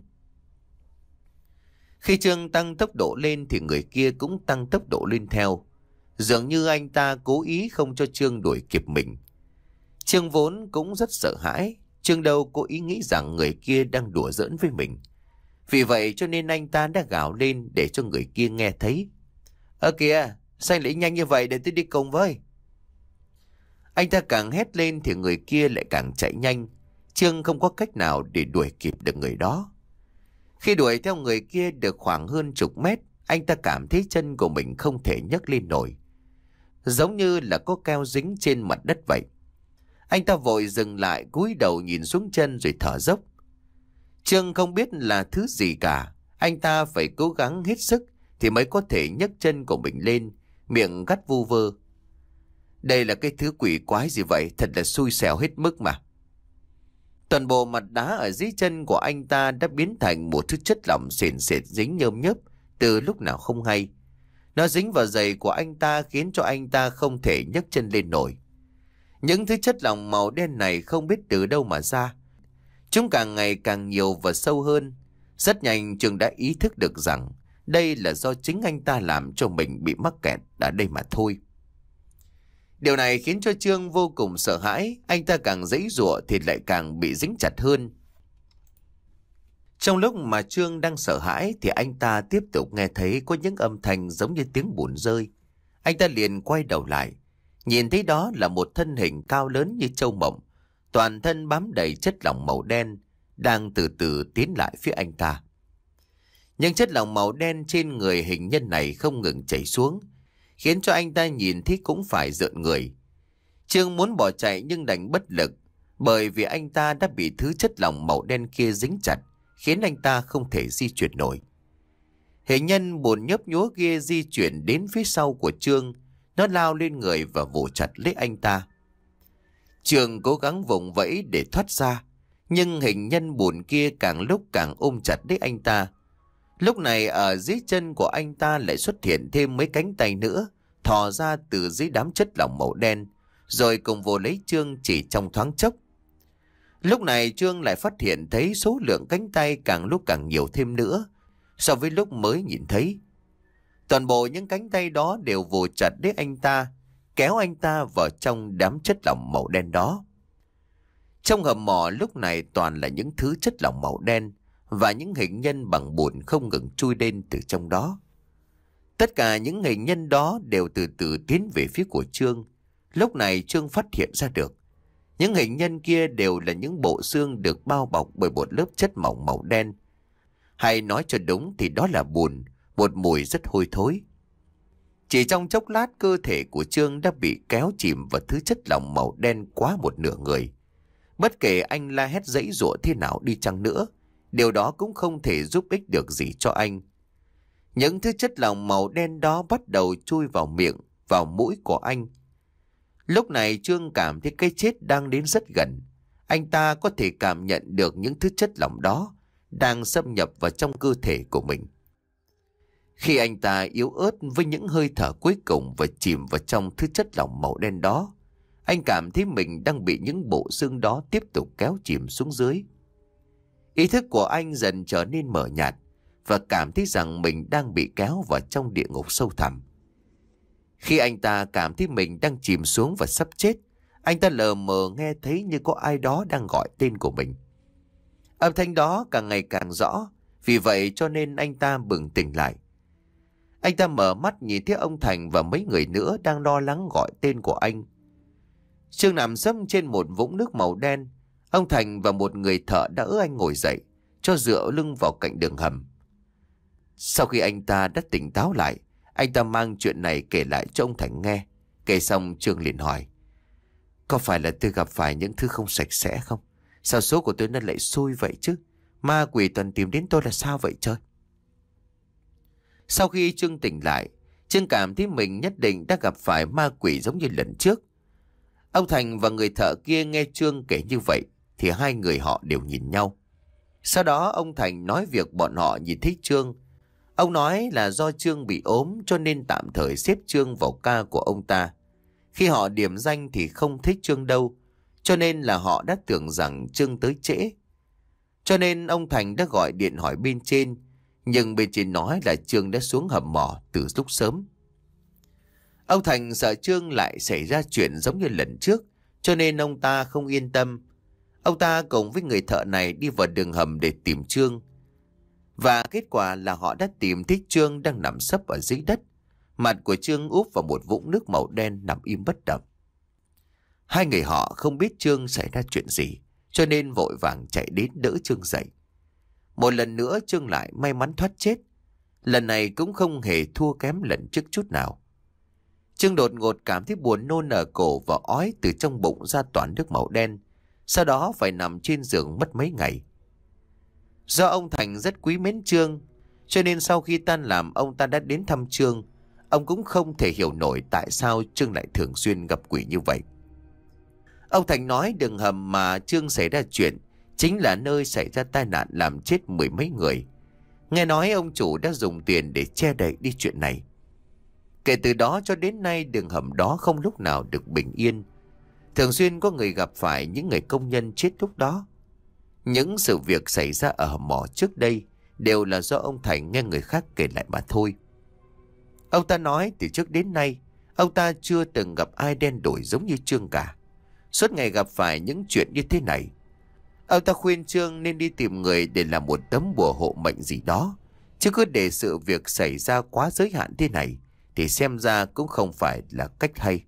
Khi Trương tăng tốc độ lên thì người kia cũng tăng tốc độ lên theo. Dường như anh ta cố ý không cho Trương đuổi kịp mình. Trương vốn cũng rất sợ hãi. Trương đâu cố ý nghĩ rằng người kia đang đùa giỡn với mình. Vì vậy cho nên anh ta đã gào lên để cho người kia nghe thấy. Ơ kìa, sao anh lại nhanh như vậy để tôi đi cùng với? Anh ta càng hét lên thì người kia lại càng chạy nhanh. Trương không có cách nào để đuổi kịp được người đó. Khi đuổi theo người kia được khoảng hơn chục mét, anh ta cảm thấy chân của mình không thể nhấc lên nổi. Giống như là có keo dính trên mặt đất vậy. Anh ta vội dừng lại, cúi đầu nhìn xuống chân rồi thở dốc. Trương không biết là thứ gì cả. Anh ta phải cố gắng hết sức thì mới có thể nhấc chân của mình lên, miệng gắt vu vơ. Đây là cái thứ quỷ quái gì vậy, thật là xui xẻo hết mức mà. Toàn bộ mặt đá ở dưới chân của anh ta đã biến thành một thứ chất lỏng sền sệt dính nhơm nhớp từ lúc nào không hay. Nó dính vào giày của anh ta khiến cho anh ta không thể nhấc chân lên nổi. Những thứ chất lỏng màu đen này không biết từ đâu mà ra. Chúng càng ngày càng nhiều và sâu hơn. Rất nhanh Trường đã ý thức được rằng đây là do chính anh ta làm cho mình bị mắc kẹt ở đây mà thôi. Điều này khiến cho Trương vô cùng sợ hãi. Anh ta càng giãy giụa thì lại càng bị dính chặt hơn. Trong lúc mà Trương đang sợ hãi thì anh ta tiếp tục nghe thấy có những âm thanh giống như tiếng bùn rơi. Anh ta liền quay đầu lại. Nhìn thấy đó là một thân hình cao lớn như trâu mộng, toàn thân bám đầy chất lỏng màu đen, đang từ từ tiến lại phía anh ta. Những chất lỏng màu đen trên người hình nhân này không ngừng chảy xuống, khiến cho anh ta nhìn thấy cũng phải rợn người. Trương muốn bỏ chạy nhưng đành bất lực, bởi vì anh ta đã bị thứ chất lỏng màu đen kia dính chặt, khiến anh ta không thể di chuyển nổi. Hình nhân buồn nhấp nhúa kia di chuyển đến phía sau của Trương. Nó lao lên người và vồ chặt lấy anh ta. Trương cố gắng vùng vẫy để thoát ra, nhưng hình nhân buồn kia càng lúc càng ôm chặt lấy anh ta. Lúc này ở dưới chân của anh ta lại xuất hiện thêm mấy cánh tay nữa, thò ra từ dưới đám chất lỏng màu đen, rồi cùng vồ lấy Trương chỉ trong thoáng chốc. Lúc này Trương lại phát hiện thấy số lượng cánh tay càng lúc càng nhiều thêm nữa so với lúc mới nhìn thấy. Toàn bộ những cánh tay đó đều vồ chặt lấy anh ta, kéo anh ta vào trong đám chất lỏng màu đen đó. Trong hầm mỏ lúc này toàn là những thứ chất lỏng màu đen và những hình nhân bằng bùn không ngừng chui lên từ trong đó. Tất cả những hình nhân đó đều từ từ tiến về phía của Trương. Lúc này Trương phát hiện ra được những hình nhân kia đều là những bộ xương được bao bọc bởi một lớp chất mỏng màu đen. Hay nói cho đúng thì đó là bùn, một mùi rất hôi thối. Chỉ trong chốc lát cơ thể của Trương đã bị kéo chìm vào thứ chất lỏng màu đen quá một nửa người. Bất kể anh la hét giãy giụa thế nào đi chăng nữa, điều đó cũng không thể giúp ích được gì cho anh. Những thứ chất lỏng màu đen đó bắt đầu chui vào miệng, vào mũi của anh. Lúc này Trương cảm thấy cái chết đang đến rất gần. Anh ta có thể cảm nhận được những thứ chất lỏng đó đang xâm nhập vào trong cơ thể của mình. Khi anh ta yếu ớt với những hơi thở cuối cùng và chìm vào trong thứ chất lỏng màu đen đó, anh cảm thấy mình đang bị những bộ xương đó tiếp tục kéo chìm xuống dưới. Ý thức của anh dần trở nên mờ nhạt và cảm thấy rằng mình đang bị kéo vào trong địa ngục sâu thẳm. Khi anh ta cảm thấy mình đang chìm xuống và sắp chết, anh ta lờ mờ nghe thấy như có ai đó đang gọi tên của mình. Âm thanh đó càng ngày càng rõ, vì vậy cho nên anh ta bừng tỉnh lại. Anh ta mở mắt nhìn thấy ông Thành và mấy người nữa đang lo lắng gọi tên của anh. Trương nằm sấp trên một vũng nước màu đen. Ông Thành và một người thợ đỡ anh ngồi dậy, cho dựa lưng vào cạnh đường hầm. Sau khi anh ta đã tỉnh táo lại, anh ta mang chuyện này kể lại cho ông Thành nghe. Kể xong Trương liền hỏi: có phải là tôi gặp phải những thứ không sạch sẽ không? Sao số của tôi nó lại xui vậy chứ? Ma quỷ toàn tìm đến tôi là sao vậy trời? Sau khi Trương tỉnh lại, Trương cảm thấy mình nhất định đã gặp phải ma quỷ giống như lần trước. Ông Thành và người thợ kia nghe Trương kể như vậy thì hai người họ đều nhìn nhau. Sau đó ông Thành nói việc bọn họ nhìn thấy Trương. Ông nói là do Trương bị ốm cho nên tạm thời xếp Trương vào ca của ông ta. Khi họ điểm danh thì không thích Trương đâu, cho nên là họ đã tưởng rằng Trương tới trễ. Cho nên ông Thành đã gọi điện hỏi bên trên, nhưng bên trên nói là Trương đã xuống hầm mỏ từ lúc sớm. Ông Thành sợ Trương lại xảy ra chuyện giống như lần trước, cho nên ông ta không yên tâm. Ông ta cùng với người thợ này đi vào đường hầm để tìm Trương. Và kết quả là họ đã tìm thấy Trương đang nằm sấp ở dưới đất. Mặt của Trương úp vào một vũng nước màu đen nằm im bất động. Hai người họ không biết Trương xảy ra chuyện gì, cho nên vội vàng chạy đến đỡ Trương dậy. Một lần nữa Trương lại may mắn thoát chết. Lần này cũng không hề thua kém lần trước chút nào. Trương đột ngột cảm thấy buồn nôn ở cổ và ói từ trong bụng ra toàn nước màu đen. Sau đó phải nằm trên giường mất mấy ngày. Do ông Thành rất quý mến Trương, cho nên sau khi tan làm ông ta đã đến thăm Trương. Ông cũng không thể hiểu nổi tại sao Trương lại thường xuyên gặp quỷ như vậy. Ông Thành nói đường hầm mà Trương xảy ra chuyện chính là nơi xảy ra tai nạn làm chết mười mấy người. Nghe nói ông chủ đã dùng tiền để che đậy đi chuyện này. Kể từ đó cho đến nay đường hầm đó không lúc nào được bình yên. Thường xuyên có người gặp phải những người công nhân chết lúc đó. Những sự việc xảy ra ở hầm mỏ trước đây đều là do ông Thành nghe người khác kể lại mà thôi. Ông ta nói từ trước đến nay ông ta chưa từng gặp ai đen đủi giống như Trương cả. Suốt ngày gặp phải những chuyện như thế này. Ông ta khuyên Trương nên đi tìm người để làm một tấm bùa hộ mệnh gì đó. Chứ cứ để sự việc xảy ra quá giới hạn thế này thì xem ra cũng không phải là cách hay.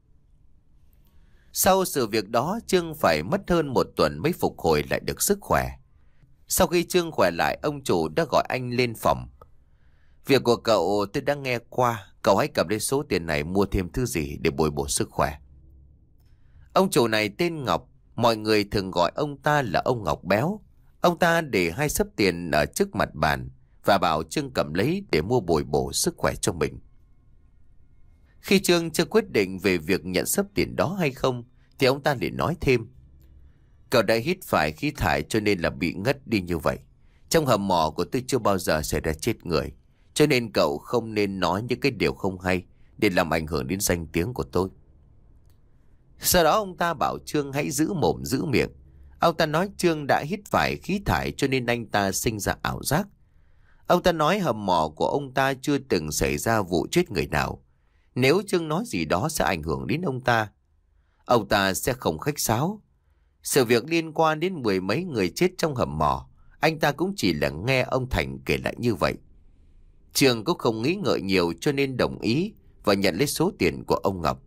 Sau sự việc đó Trương phải mất hơn một tuần mới phục hồi lại được sức khỏe. Sau khi Trương khỏe lại, ông chủ đã gọi anh lên phòng. Việc của cậu tôi đã nghe qua. Cậu hãy cầm lấy số tiền này mua thêm thứ gì để bồi bổ sức khỏe. Ông chủ này tên Ngọc. Mọi người thường gọi ông ta là ông Ngọc Béo. Ông ta để hai xấp tiền ở trước mặt bàn và bảo Trương cầm lấy để mua bồi bổ sức khỏe cho mình. Khi Trương chưa quyết định về việc nhận sấp tiền đó hay không, thì ông ta liền nói thêm: Cậu đã hít phải khí thải cho nên là bị ngất đi như vậy. Trong hầm mỏ của tôi chưa bao giờ xảy ra chết người, cho nên cậu không nên nói những cái điều không hay để làm ảnh hưởng đến danh tiếng của tôi. Sau đó ông ta bảo Trương hãy giữ mồm giữ miệng. Ông ta nói Trương đã hít phải khí thải cho nên anh ta sinh ra ảo giác. Ông ta nói hầm mỏ của ông ta chưa từng xảy ra vụ chết người nào. Nếu Trương nói gì đó sẽ ảnh hưởng đến ông ta, ông ta sẽ không khách sáo. Sự việc liên quan đến mười mấy người chết trong hầm mỏ, anh ta cũng chỉ là nghe ông Thành kể lại như vậy. Trương cũng không nghĩ ngợi nhiều cho nên đồng ý và nhận lấy số tiền của ông Ngọc.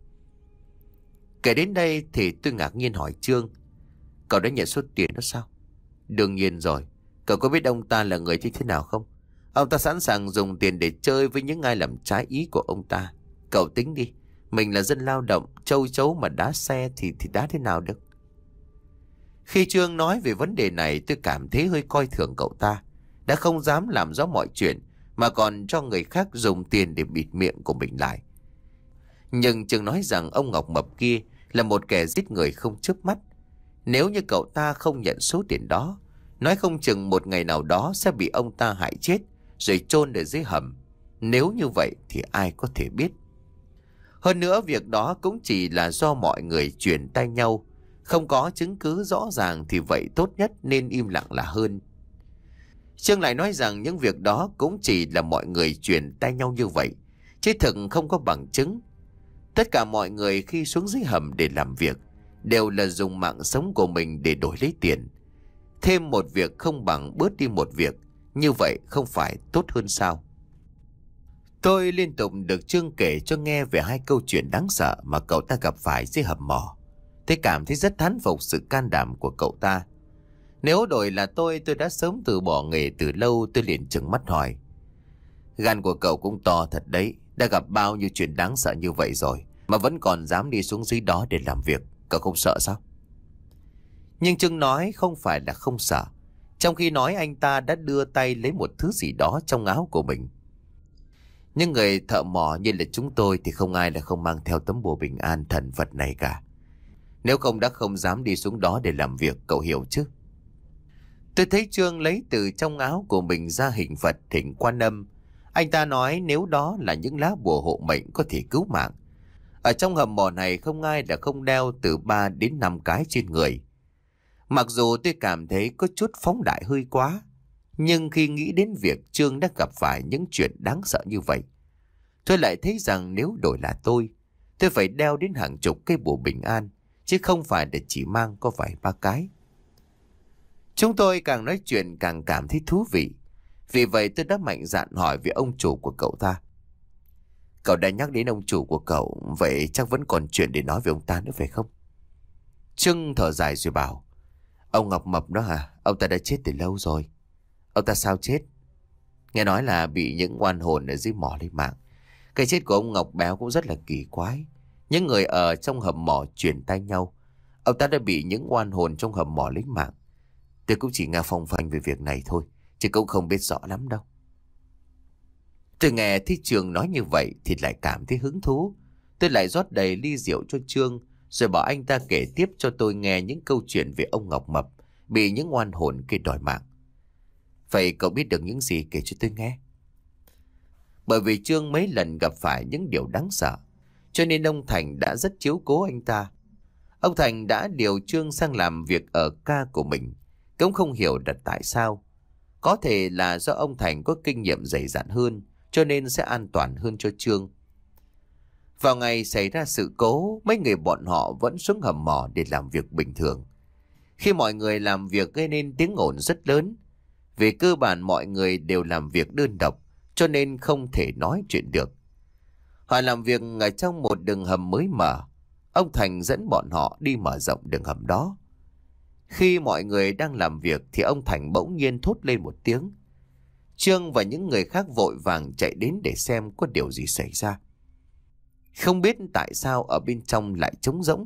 Kể đến đây thì tôi ngạc nhiên hỏi Trương: Cậu đã nhận số tiền đó sao? Đương nhiên rồi. Cậu có biết ông ta là người như thế nào không? Ông ta sẵn sàng dùng tiền để chơi với những ai làm trái ý của ông ta. Cậu tính đi, mình là dân lao động, châu chấu mà đá xe thì thì đá thế nào được? Khi Trương nói về vấn đề này, tôi cảm thấy hơi coi thường cậu ta. Đã không dám làm rõ mọi chuyện mà còn cho người khác dùng tiền để bịt miệng của mình lại. Nhưng Trương nói rằng ông Ngọc Mập kia là một kẻ giết người không chớp mắt. Nếu như cậu ta không nhận số tiền đó, nói không chừng một ngày nào đó sẽ bị ông ta hại chết rồi chôn ở dưới hầm. Nếu như vậy thì ai có thể biết. Hơn nữa việc đó cũng chỉ là do mọi người truyền tay nhau, không có chứng cứ rõ ràng thì vậy tốt nhất nên im lặng là hơn. Trương lại nói rằng những việc đó cũng chỉ là mọi người truyền tay nhau như vậy, chứ thực không có bằng chứng. Tất cả mọi người khi xuống dưới hầm để làm việc đều là dùng mạng sống của mình để đổi lấy tiền. Thêm một việc không bằng bớt đi một việc, như vậy không phải tốt hơn sao? Tôi liên tục được Trương kể cho nghe về hai câu chuyện đáng sợ mà cậu ta gặp phải dưới hầm mỏ. Tôi cảm thấy rất thán phục sự can đảm của cậu ta. Nếu đổi là tôi, tôi đã sớm từ bỏ nghề từ lâu. Tôi liền trừng mắt hỏi: Gan của cậu cũng to thật đấy. Đã gặp bao nhiêu chuyện đáng sợ như vậy rồi mà vẫn còn dám đi xuống dưới đó để làm việc. Cậu không sợ sao? Nhưng Trương nói không phải là không sợ. Trong khi nói, anh ta đã đưa tay lấy một thứ gì đó trong áo của mình. Nhưng người thợ mỏ như là chúng tôi thì không ai là không mang theo tấm bùa bình an thần Phật này cả. Nếu không đã không dám đi xuống đó để làm việc, cậu hiểu chứ? Tôi thấy Trương lấy từ trong áo của mình ra hình Phật, hình Quan Âm. Anh ta nói nếu đó là những lá bùa hộ mệnh có thể cứu mạng. Ở trong hầm mỏ này không ai là không đeo từ ba đến năm cái trên người. Mặc dù tôi cảm thấy có chút phóng đại hơi quá, nhưng khi nghĩ đến việc Trương đã gặp phải những chuyện đáng sợ như vậy, tôi lại thấy rằng nếu đổi là tôi, tôi phải đeo đến hàng chục cây bùa bình an, chứ không phải để chỉ mang có vài ba cái. Chúng tôi càng nói chuyện càng cảm thấy thú vị. Vì vậy tôi đã mạnh dạn hỏi về ông chủ của cậu ta. Cậu đã nhắc đến ông chủ của cậu, vậy chắc vẫn còn chuyện để nói về ông ta nữa phải không? Trương thở dài rồi bảo: Ông Ngọc Mập đó hả? Ông ta đã chết từ lâu rồi. Ông ta sao chết? Nghe nói là bị những oan hồn ở dưới mỏ lấy mạng. Cái chết của ông Ngọc Béo cũng rất là kỳ quái. Những người ở trong hầm mỏ truyền tay nhau. Ông ta đã bị những oan hồn trong hầm mỏ lấy mạng. Tôi cũng chỉ nghe phong phanh về việc này thôi, chứ cũng không biết rõ lắm đâu. Tôi nghe thấy Trương nói như vậy thì lại cảm thấy hứng thú. Tôi lại rót đầy ly rượu cho Trương, rồi bảo anh ta kể tiếp cho tôi nghe những câu chuyện về ông Ngọc Mập bị những oan hồn kia đòi mạng. Vậy cậu biết được những gì, kể cho tôi nghe. Bởi vì Trương mấy lần gặp phải những điều đáng sợ, cho nên ông Thành đã rất chiếu cố anh ta. Ông Thành đã điều Trương sang làm việc ở ca của mình. Cũng không hiểu là tại sao. Có thể là do ông Thành có kinh nghiệm dày dặn hơn, cho nên sẽ an toàn hơn cho Trương. Vào ngày xảy ra sự cố, mấy người bọn họ vẫn xuống hầm mỏ để làm việc bình thường. Khi mọi người làm việc gây nên tiếng ồn rất lớn. Về cơ bản mọi người đều làm việc đơn độc, cho nên không thể nói chuyện được. Họ làm việc ở trong một đường hầm mới mở. Ông Thành dẫn bọn họ đi mở rộng đường hầm đó. Khi mọi người đang làm việc thì ông Thành bỗng nhiên thốt lên một tiếng. Trương và những người khác vội vàng chạy đến để xem có điều gì xảy ra. Không biết tại sao ở bên trong lại trống rỗng.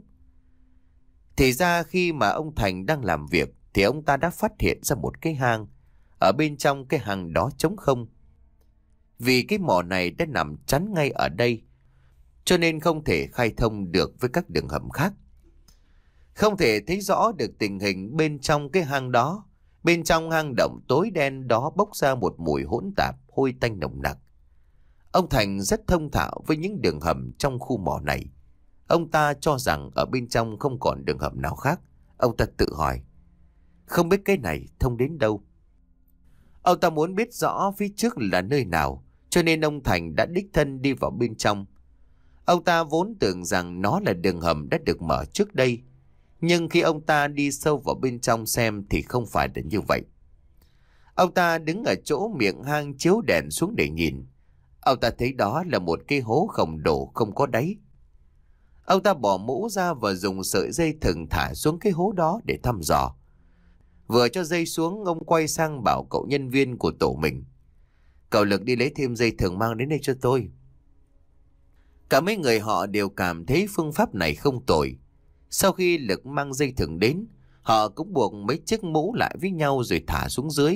Thì ra khi mà ông Thành đang làm việc thì ông ta đã phát hiện ra một cái hang. ở bên trong cái hang đó trống không. Vì cái mỏ này đã nằm chắn ngay ở đây, cho nên không thể khai thông được với các đường hầm khác. Không thể thấy rõ được tình hình bên trong cái hang đó. Bên trong hang động tối đen đó bốc ra một mùi hỗn tạp, hôi tanh nồng nặc. Ông Thành rất thông thạo với những đường hầm trong khu mỏ này. Ông ta cho rằng ở bên trong không còn đường hầm nào khác. Ông ta tự hỏi, không biết cái này thông đến đâu. Ông ta muốn biết rõ phía trước là nơi nào, cho nên ông Thành đã đích thân đi vào bên trong. Ông ta vốn tưởng rằng nó là đường hầm đã được mở trước đây, nhưng khi ông ta đi sâu vào bên trong xem thì không phải là như vậy. Ông ta đứng ở chỗ miệng hang chiếu đèn xuống để nhìn. Ông ta thấy đó là một cái hố khổng lồ không có đáy. Ông ta bỏ mũ ra và dùng sợi dây thừng thả xuống cái hố đó để thăm dò. Vừa cho dây xuống, ông quay sang bảo cậu nhân viên của tổ mình, cậu Lực đi lấy thêm dây thừng mang đến đây cho tôi. Cả mấy người họ đều cảm thấy phương pháp này không tồi. Sau khi Lực mang dây thừng đến, họ cũng buộc mấy chiếc mũ lại với nhau rồi thả xuống dưới.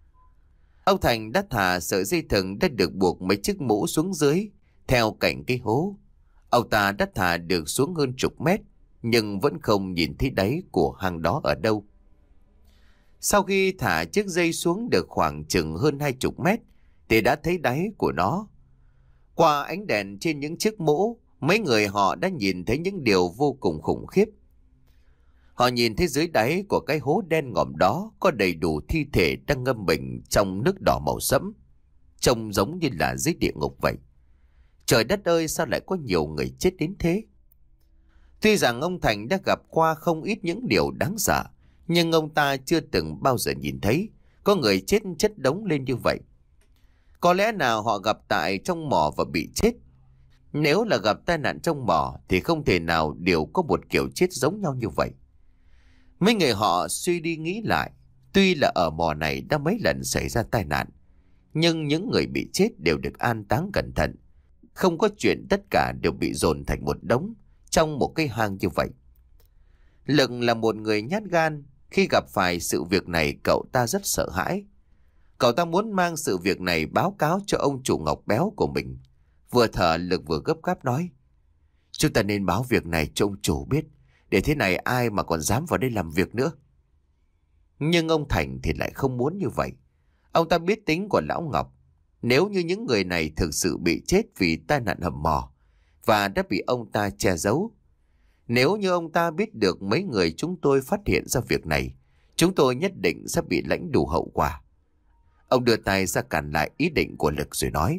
Ông Thành đã thả sợi dây thừng đã được buộc mấy chiếc mũ xuống dưới theo cạnh cái hố. Ông ta đã thả được xuống hơn chục mét, nhưng vẫn không nhìn thấy đáy của hang đó ở đâu. Sau khi thả chiếc dây xuống được khoảng chừng hơn hai chục mét, thì đã thấy đáy của nó. Qua ánh đèn trên những chiếc mũ, mấy người họ đã nhìn thấy những điều vô cùng khủng khiếp. Họ nhìn thấy dưới đáy của cái hố đen ngòm đó có đầy đủ thi thể đang ngâm mình trong nước đỏ màu sẫm, trông giống như là dưới địa ngục vậy. Trời đất ơi, sao lại có nhiều người chết đến thế? Tuy rằng ông Thành đã gặp qua không ít những điều đáng sợ, nhưng ông ta chưa từng bao giờ nhìn thấy có người chết chất đống lên như vậy. Có lẽ nào họ gặp tại trong mỏ và bị chết? Nếu là gặp tai nạn trong mỏ thì không thể nào đều có một kiểu chết giống nhau như vậy. Mấy người họ suy đi nghĩ lại, tuy là ở mỏ này đã mấy lần xảy ra tai nạn, nhưng những người bị chết đều được an táng cẩn thận. Không có chuyện tất cả đều bị dồn thành một đống trong một cái hang như vậy. Lực là một người nhát gan. Khi gặp phải sự việc này, cậu ta rất sợ hãi. Cậu ta muốn mang sự việc này báo cáo cho ông chủ Ngọc Béo của mình. Vừa thở, Lực vừa gấp gáp nói, chúng ta nên báo việc này cho ông chủ biết, để thế này ai mà còn dám vào đây làm việc nữa. Nhưng ông Thành thì lại không muốn như vậy. Ông ta biết tính của lão Ngọc. Nếu như những người này thực sự bị chết vì tai nạn hầm mỏ và đã bị ông ta che giấu, nếu như ông ta biết được mấy người chúng tôi phát hiện ra việc này, chúng tôi nhất định sẽ bị lãnh đủ hậu quả. Ông đưa tay ra cản lại ý định của Lực rồi nói,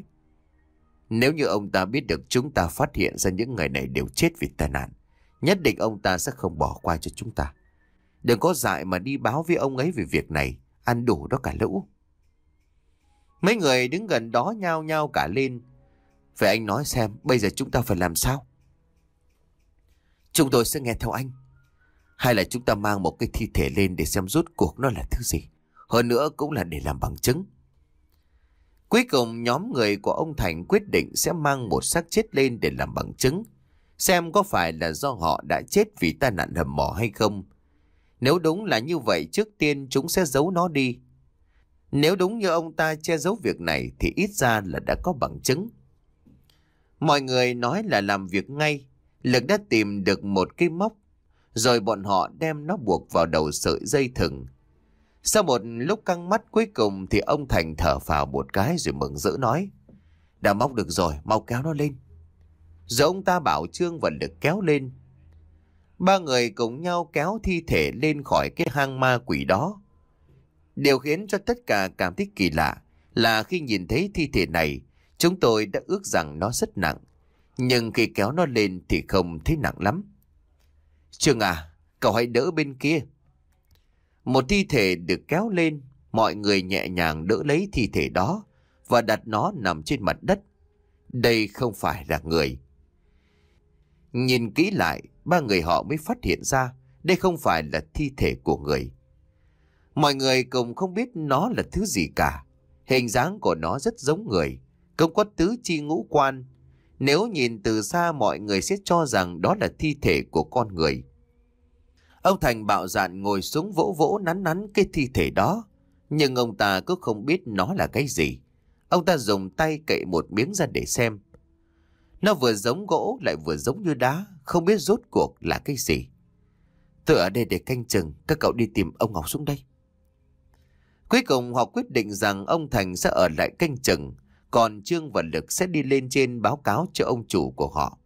nếu như ông ta biết được chúng ta phát hiện ra những người này đều chết vì tai nạn, nhất định ông ta sẽ không bỏ qua cho chúng ta. Đừng có dại mà đi báo với ông ấy về việc này, ăn đủ đó cả lũ. Mấy người đứng gần đó nhao nhao cả lên. Vậy anh nói xem, bây giờ chúng ta phải làm sao? Chúng tôi sẽ nghe theo anh. Hay là chúng ta mang một cái thi thể lên để xem rốt cuộc nó là thứ gì. Hơn nữa cũng là để làm bằng chứng. Cuối cùng nhóm người của ông Thành quyết định sẽ mang một xác chết lên để làm bằng chứng, xem có phải là do họ đã chết vì tai nạn hầm mỏ hay không. Nếu đúng là như vậy, trước tiên chúng sẽ giấu nó đi. Nếu đúng như ông ta che giấu việc này thì ít ra là đã có bằng chứng. Mọi người nói là làm việc ngay. Lực đã tìm được một cái móc, rồi bọn họ đem nó buộc vào đầu sợi dây thừng. Sau một lúc căng mắt, cuối cùng thì ông Thành thở phào một cái rồi mừng rỡ nói, đã móc được rồi, mau kéo nó lên. Rồi ông ta bảo Trương và Lực kéo lên. Ba người cùng nhau kéo thi thể lên khỏi cái hang ma quỷ đó. Điều khiến cho tất cả cảm thấy kỳ lạ là khi nhìn thấy thi thể này, chúng tôi đã ước rằng nó rất nặng, nhưng khi kéo nó lên thì không thấy nặng lắm. Trương à, cậu hãy đỡ bên kia. Một thi thể được kéo lên, mọi người nhẹ nhàng đỡ lấy thi thể đó và đặt nó nằm trên mặt đất. Đây không phải là người. Nhìn kỹ lại, ba người họ mới phát hiện ra đây không phải là thi thể của người. Mọi người cùng không biết nó là thứ gì cả. Hình dáng của nó rất giống người, không có tứ chi ngũ quan. Nếu nhìn từ xa, mọi người sẽ cho rằng đó là thi thể của con người. Ông Thành bạo dạn ngồi xuống vỗ vỗ nắn nắn cái thi thể đó. Nhưng ông ta cũng không biết nó là cái gì. Ông ta dùng tay cậy một miếng ra để xem. Nó vừa giống gỗ lại vừa giống như đá, không biết rốt cuộc là cái gì. Tôi ở đây để canh chừng, các cậu đi tìm ông Ngọc xuống đây. Cuối cùng họ quyết định rằng ông Thành sẽ ở lại canh chừng, còn Trương và Lực sẽ đi lên trên báo cáo cho ông chủ của họ.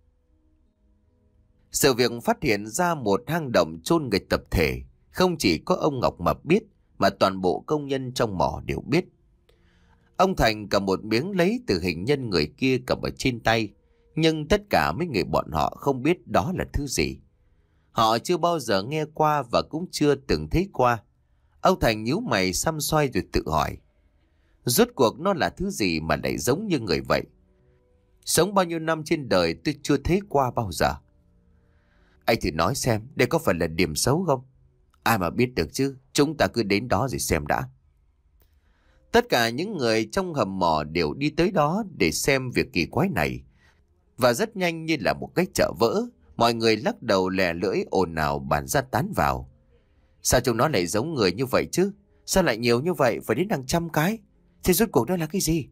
Sự việc phát hiện ra một hang động chôn người tập thể, không chỉ có ông Ngọc Mập biết, mà toàn bộ công nhân trong mỏ đều biết. Ông Thành cầm một miếng lấy từ hình nhân người kia cầm ở trên tay, nhưng tất cả mấy người bọn họ không biết đó là thứ gì. Họ chưa bao giờ nghe qua và cũng chưa từng thấy qua. Ông Thành nhíu mày xăm xoay rồi tự hỏi, rốt cuộc nó là thứ gì mà lại giống như người vậy? Sống bao nhiêu năm trên đời tôi chưa thấy qua bao giờ. Anh thử nói xem, đây có phải là điểm xấu không? Ai mà biết được chứ, chúng ta cứ đến đó rồi xem đã. Tất cả những người trong hầm mỏ đều đi tới đó để xem việc kỳ quái này. Và rất nhanh như là một cái chợ vỡ, mọi người lắc đầu lè lưỡi ồn ào bàn ra tán vào. Sao chúng nó lại giống người như vậy chứ? Sao lại nhiều như vậy, phải đến hàng trăm cái? Thế rốt cuộc đó là cái gì?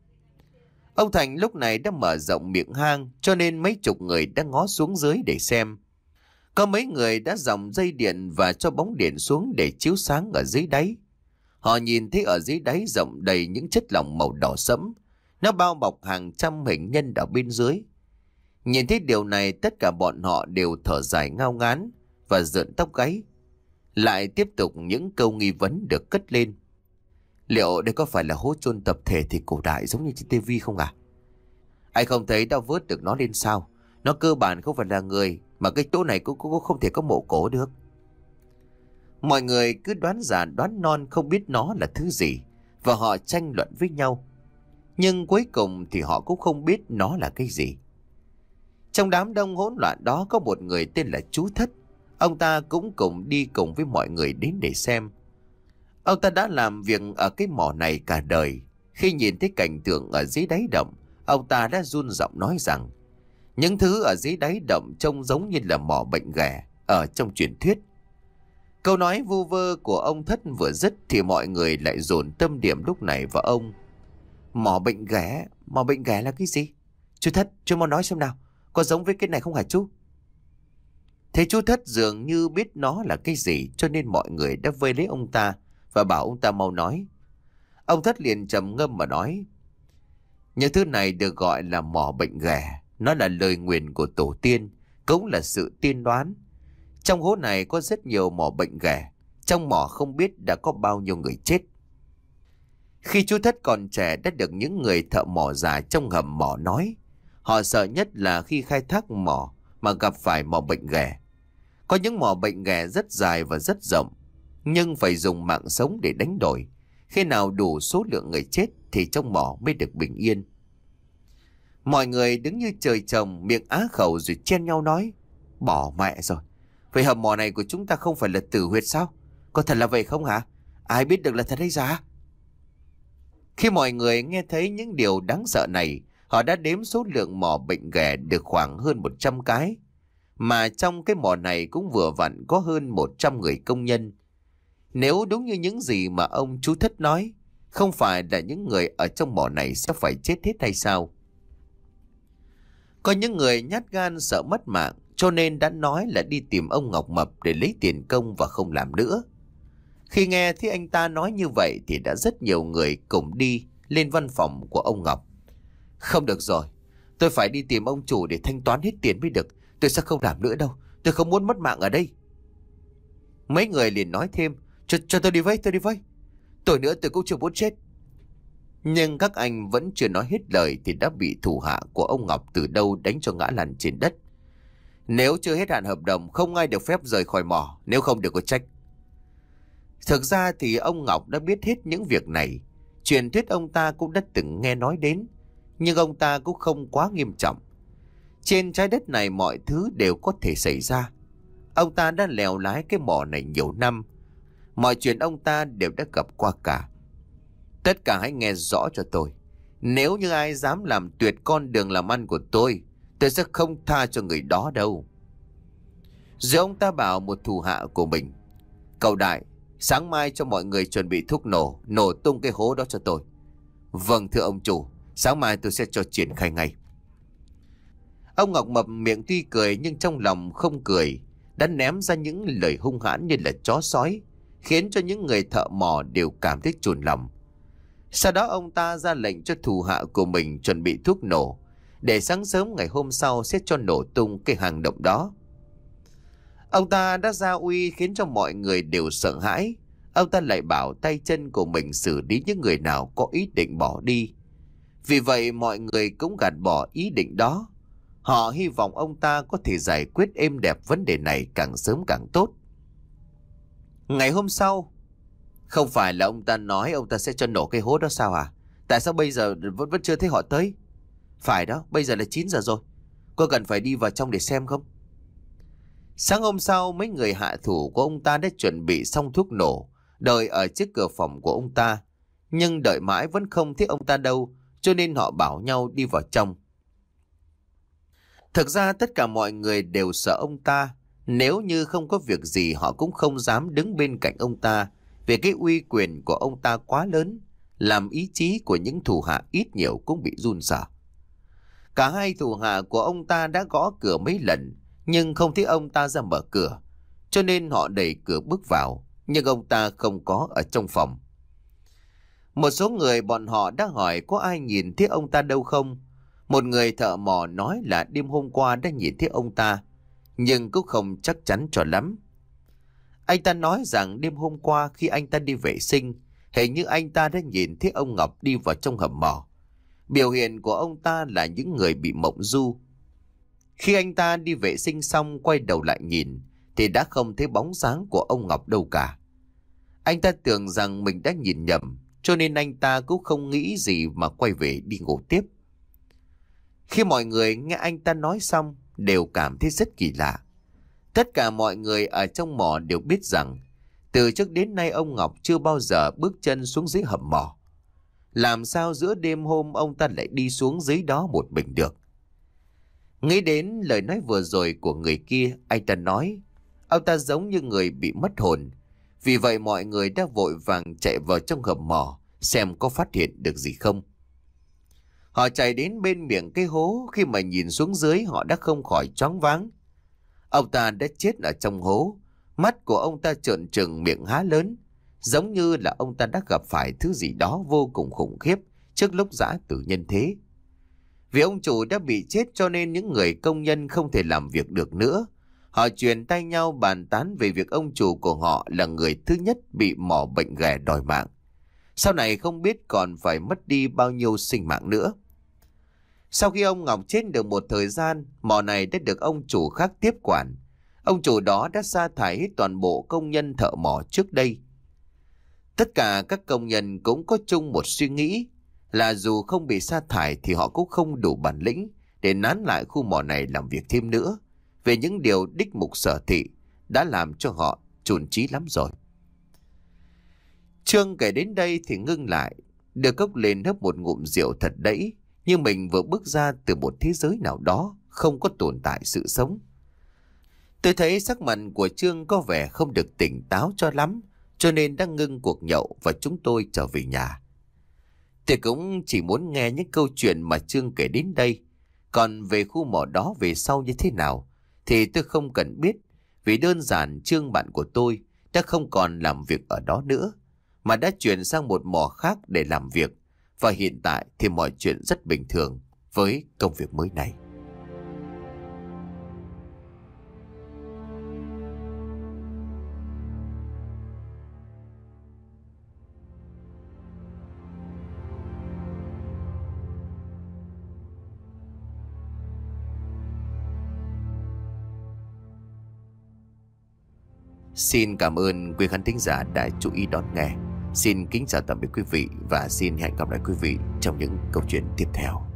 Ông Thành lúc này đã mở rộng miệng hang, cho nên mấy chục người đã ngó xuống dưới để xem. Có mấy người đã dòng dây điện và cho bóng điện xuống để chiếu sáng ở dưới đáy. Họ nhìn thấy ở dưới đáy rộng đầy những chất lỏng màu đỏ sẫm. Nó bao bọc hàng trăm hình nhân ở bên dưới. Nhìn thấy điều này, tất cả bọn họ đều thở dài ngao ngán và rợn tóc gáy. Lại tiếp tục những câu nghi vấn được cất lên. Liệu đây có phải là hố chôn tập thể thì cổ đại giống như trên tivi không à? Anh không thấy đã vớt được nó lên sao? Nó cơ bản không phải là người, mà cái chỗ này cũng, cũng không thể có mộ cổ được. Mọi người cứ đoán giả đoán non không biết nó là thứ gì, và họ tranh luận với nhau. Nhưng cuối cùng thì họ cũng không biết nó là cái gì. Trong đám đông hỗn loạn đó có một người tên là chú Thất. Ông ta cũng cùng đi cùng với mọi người đến để xem. Ông ta đã làm việc ở cái mỏ này cả đời. Khi nhìn thấy cảnh tượng ở dưới đáy động, ông ta đã run giọng nói rằng những thứ ở dưới đáy động trông giống như là mỏ bệnh ghẻ ở trong truyền thuyết. Câu nói vu vơ của ông Thất vừa dứt thì mọi người lại dồn tâm điểm lúc này vào ông. Mỏ bệnh ghẻ? Mỏ bệnh ghẻ là cái gì? Chú Thất, chú mau nói xem nào, có giống với cái này không hả chú? Thế chú Thất dường như biết nó là cái gì, cho nên mọi người đã vây lấy ông ta và bảo ông ta mau nói. Ông Thất liền trầm ngâm mà nói, những thứ này được gọi là mỏ bệnh ghẻ. Nó là lời nguyền của tổ tiên, cũng là sự tiên đoán. Trong hố này có rất nhiều mỏ bệnh ghẻ. Trong mỏ không biết đã có bao nhiêu người chết. Khi chú Thất còn trẻ đã được những người thợ mỏ già trong hầm mỏ nói, họ sợ nhất là khi khai thác mỏ mà gặp phải mỏ bệnh ghẻ. Có những mỏ bệnh ghẻ rất dài và rất rộng, nhưng phải dùng mạng sống để đánh đổi. Khi nào đủ số lượng người chết thì trong mỏ mới được bình yên. Mọi người đứng như trời trồng, miệng á khẩu rồi chen nhau nói, bỏ mẹ rồi. Vậy hầm mỏ này của chúng ta không phải là tử huyệt sao? Có thật là vậy không hả? Ai biết được là thật hay giả? Khi mọi người nghe thấy những điều đáng sợ này, họ đã đếm số lượng mỏ bệnh ghẻ được khoảng hơn một trăm cái. Mà trong cái mỏ này cũng vừa vặn có hơn một trăm người công nhân. Nếu đúng như những gì mà ông chú Thất nói, không phải là những người ở trong mỏ này sẽ phải chết hết hay sao? Có những người nhát gan sợ mất mạng, cho nên đã nói là đi tìm ông Ngọc Mập để lấy tiền công và không làm nữa. Khi nghe thấy anh ta nói như vậy thì đã rất nhiều người cùng đi lên văn phòng của ông Ngọc. Không được rồi, tôi phải đi tìm ông chủ để thanh toán hết tiền mới được. Tôi sẽ không làm nữa đâu, tôi không muốn mất mạng ở đây. Mấy người liền nói thêm, cho, cho tôi đi với, tôi đi với. Tôi nữa tôi cũng chưa muốn chết. Nhưng các anh vẫn chưa nói hết lời thì đã bị thủ hạ của ông Ngọc từ đâu đánh cho ngã lăn trên đất. Nếu chưa hết hạn hợp đồng, không ai được phép rời khỏi mỏ, nếu không được có trách. Thực ra thì ông Ngọc đã biết hết những việc này. Truyền thuyết ông ta cũng đã từng nghe nói đến, nhưng ông ta cũng không quá nghiêm trọng. Trên trái đất này mọi thứ đều có thể xảy ra. Ông ta đã lèo lái cái mỏ này nhiều năm. Mọi chuyện ông ta đều đã gặp qua cả. Tất cả hãy nghe rõ cho tôi. Nếu như ai dám làm tuyệt con đường làm ăn của tôi, tôi sẽ không tha cho người đó đâu. Rồi ông ta bảo một thủ hạ của mình, cậu Đại, Sáng mai cho mọi người chuẩn bị thuốc nổ, nổ tung cái hố đó cho tôi. Vâng thưa ông chủ, sáng mai tôi sẽ cho triển khai ngay. Ông Ngọc Mập miệng tuy cười nhưng trong lòng không cười, đã ném ra những lời hung hãn như là chó sói, khiến cho những người thợ mỏ đều cảm thấy chùn lòng. Sau đó ông ta ra lệnh cho thủ hạ của mình chuẩn bị thuốc nổ, để sáng sớm ngày hôm sau sẽ cho nổ tung cái hang động đó. Ông ta đã ra uy khiến cho mọi người đều sợ hãi. Ông ta lại bảo tay chân của mình xử lý những người nào có ý định bỏ đi. Vì vậy mọi người cũng gạt bỏ ý định đó. Họ hy vọng ông ta có thể giải quyết êm đẹp vấn đề này càng sớm càng tốt. Ngày hôm sau, không phải là ông ta nói ông ta sẽ cho nổ cái hố đó sao à? Tại sao bây giờ vẫn vẫn chưa thấy họ tới? Phải đó, bây giờ là chín giờ rồi. Cô cần phải đi vào trong để xem không? Sáng hôm sau, mấy người hạ thủ của ông ta đã chuẩn bị xong thuốc nổ, đợi ở trước cửa phòng của ông ta. Nhưng đợi mãi vẫn không thấy ông ta đâu, cho nên họ bảo nhau đi vào trong. Thực ra tất cả mọi người đều sợ ông ta. Nếu như không có việc gì họ cũng không dám đứng bên cạnh ông ta, vì cái uy quyền của ông ta quá lớn, làm ý chí của những thủ hạ ít nhiều cũng bị run sợ. Cả hai thủ hạ của ông ta đã gõ cửa mấy lần, nhưng không thấy ông ta ra mở cửa, cho nên họ đẩy cửa bước vào, nhưng ông ta không có ở trong phòng. Một số người bọn họ đã hỏi có ai nhìn thấy ông ta đâu không. Một người thợ mỏ nói là đêm hôm qua đã nhìn thấy ông ta, nhưng cũng không chắc chắn cho lắm. Anh ta nói rằng đêm hôm qua khi anh ta đi vệ sinh, hình như anh ta đã nhìn thấy ông Ngọc đi vào trong hầm mỏ. Biểu hiện của ông ta là những người bị mộng du. Khi anh ta đi vệ sinh xong quay đầu lại nhìn, thì đã không thấy bóng dáng của ông Ngọc đâu cả. Anh ta tưởng rằng mình đã nhìn nhầm, cho nên anh ta cũng không nghĩ gì mà quay về đi ngủ tiếp. Khi mọi người nghe anh ta nói xong, đều cảm thấy rất kỳ lạ. Tất cả mọi người ở trong mỏ đều biết rằng từ trước đến nay ông Ngọc chưa bao giờ bước chân xuống dưới hầm mỏ. Làm sao giữa đêm hôm ông ta lại đi xuống dưới đó một mình được? Nghĩ đến lời nói vừa rồi của người kia, anh ta nói ông ta giống như người bị mất hồn. Vì vậy mọi người đã vội vàng chạy vào trong hầm mỏ xem có phát hiện được gì không. Họ chạy đến bên miệng cái hố, khi mà nhìn xuống dưới họ đã không khỏi choáng váng. Ông ta đã chết ở trong hố, mắt của ông ta trợn trừng, miệng há lớn, giống như là ông ta đã gặp phải thứ gì đó vô cùng khủng khiếp trước lúc giã từ nhân thế. Vì ông chủ đã bị chết cho nên những người công nhân không thể làm việc được nữa. Họ truyền tay nhau bàn tán về việc ông chủ của họ là người thứ nhất bị mỏ bệnh ghẻ đòi mạng. Sau này không biết còn phải mất đi bao nhiêu sinh mạng nữa. Sau khi ông Ngọc chết được một thời gian, mỏ này đã được ông chủ khác tiếp quản. Ông chủ đó đã sa thải hết toàn bộ công nhân thợ mỏ trước đây. Tất cả các công nhân cũng có chung một suy nghĩ là dù không bị sa thải thì họ cũng không đủ bản lĩnh để nán lại khu mỏ này làm việc thêm nữa, về những điều đích mục sở thị đã làm cho họ chùn chí lắm rồi. Trương kể đến đây thì ngưng lại, đưa cốc lên hớp một ngụm rượu thật đẫy, như mình vừa bước ra từ một thế giới nào đó không có tồn tại sự sống. Tôi thấy sắc mặt của Trương có vẻ không được tỉnh táo cho lắm, cho nên đã ngưng cuộc nhậu và chúng tôi trở về nhà. Tôi cũng chỉ muốn nghe những câu chuyện mà Trương kể đến đây. Còn về khu mỏ đó về sau như thế nào thì tôi không cần biết, vì đơn giản Trương bạn của tôi đã không còn làm việc ở đó nữa, mà đã chuyển sang một mỏ khác để làm việc. Và hiện tại thì mọi chuyện rất bình thường với công việc mới này. Xin cảm ơn quý khán thính giả đã chú ý đón nghe. Xin kính chào tạm biệt quý vị và xin hẹn gặp lại quý vị trong những câu chuyện tiếp theo.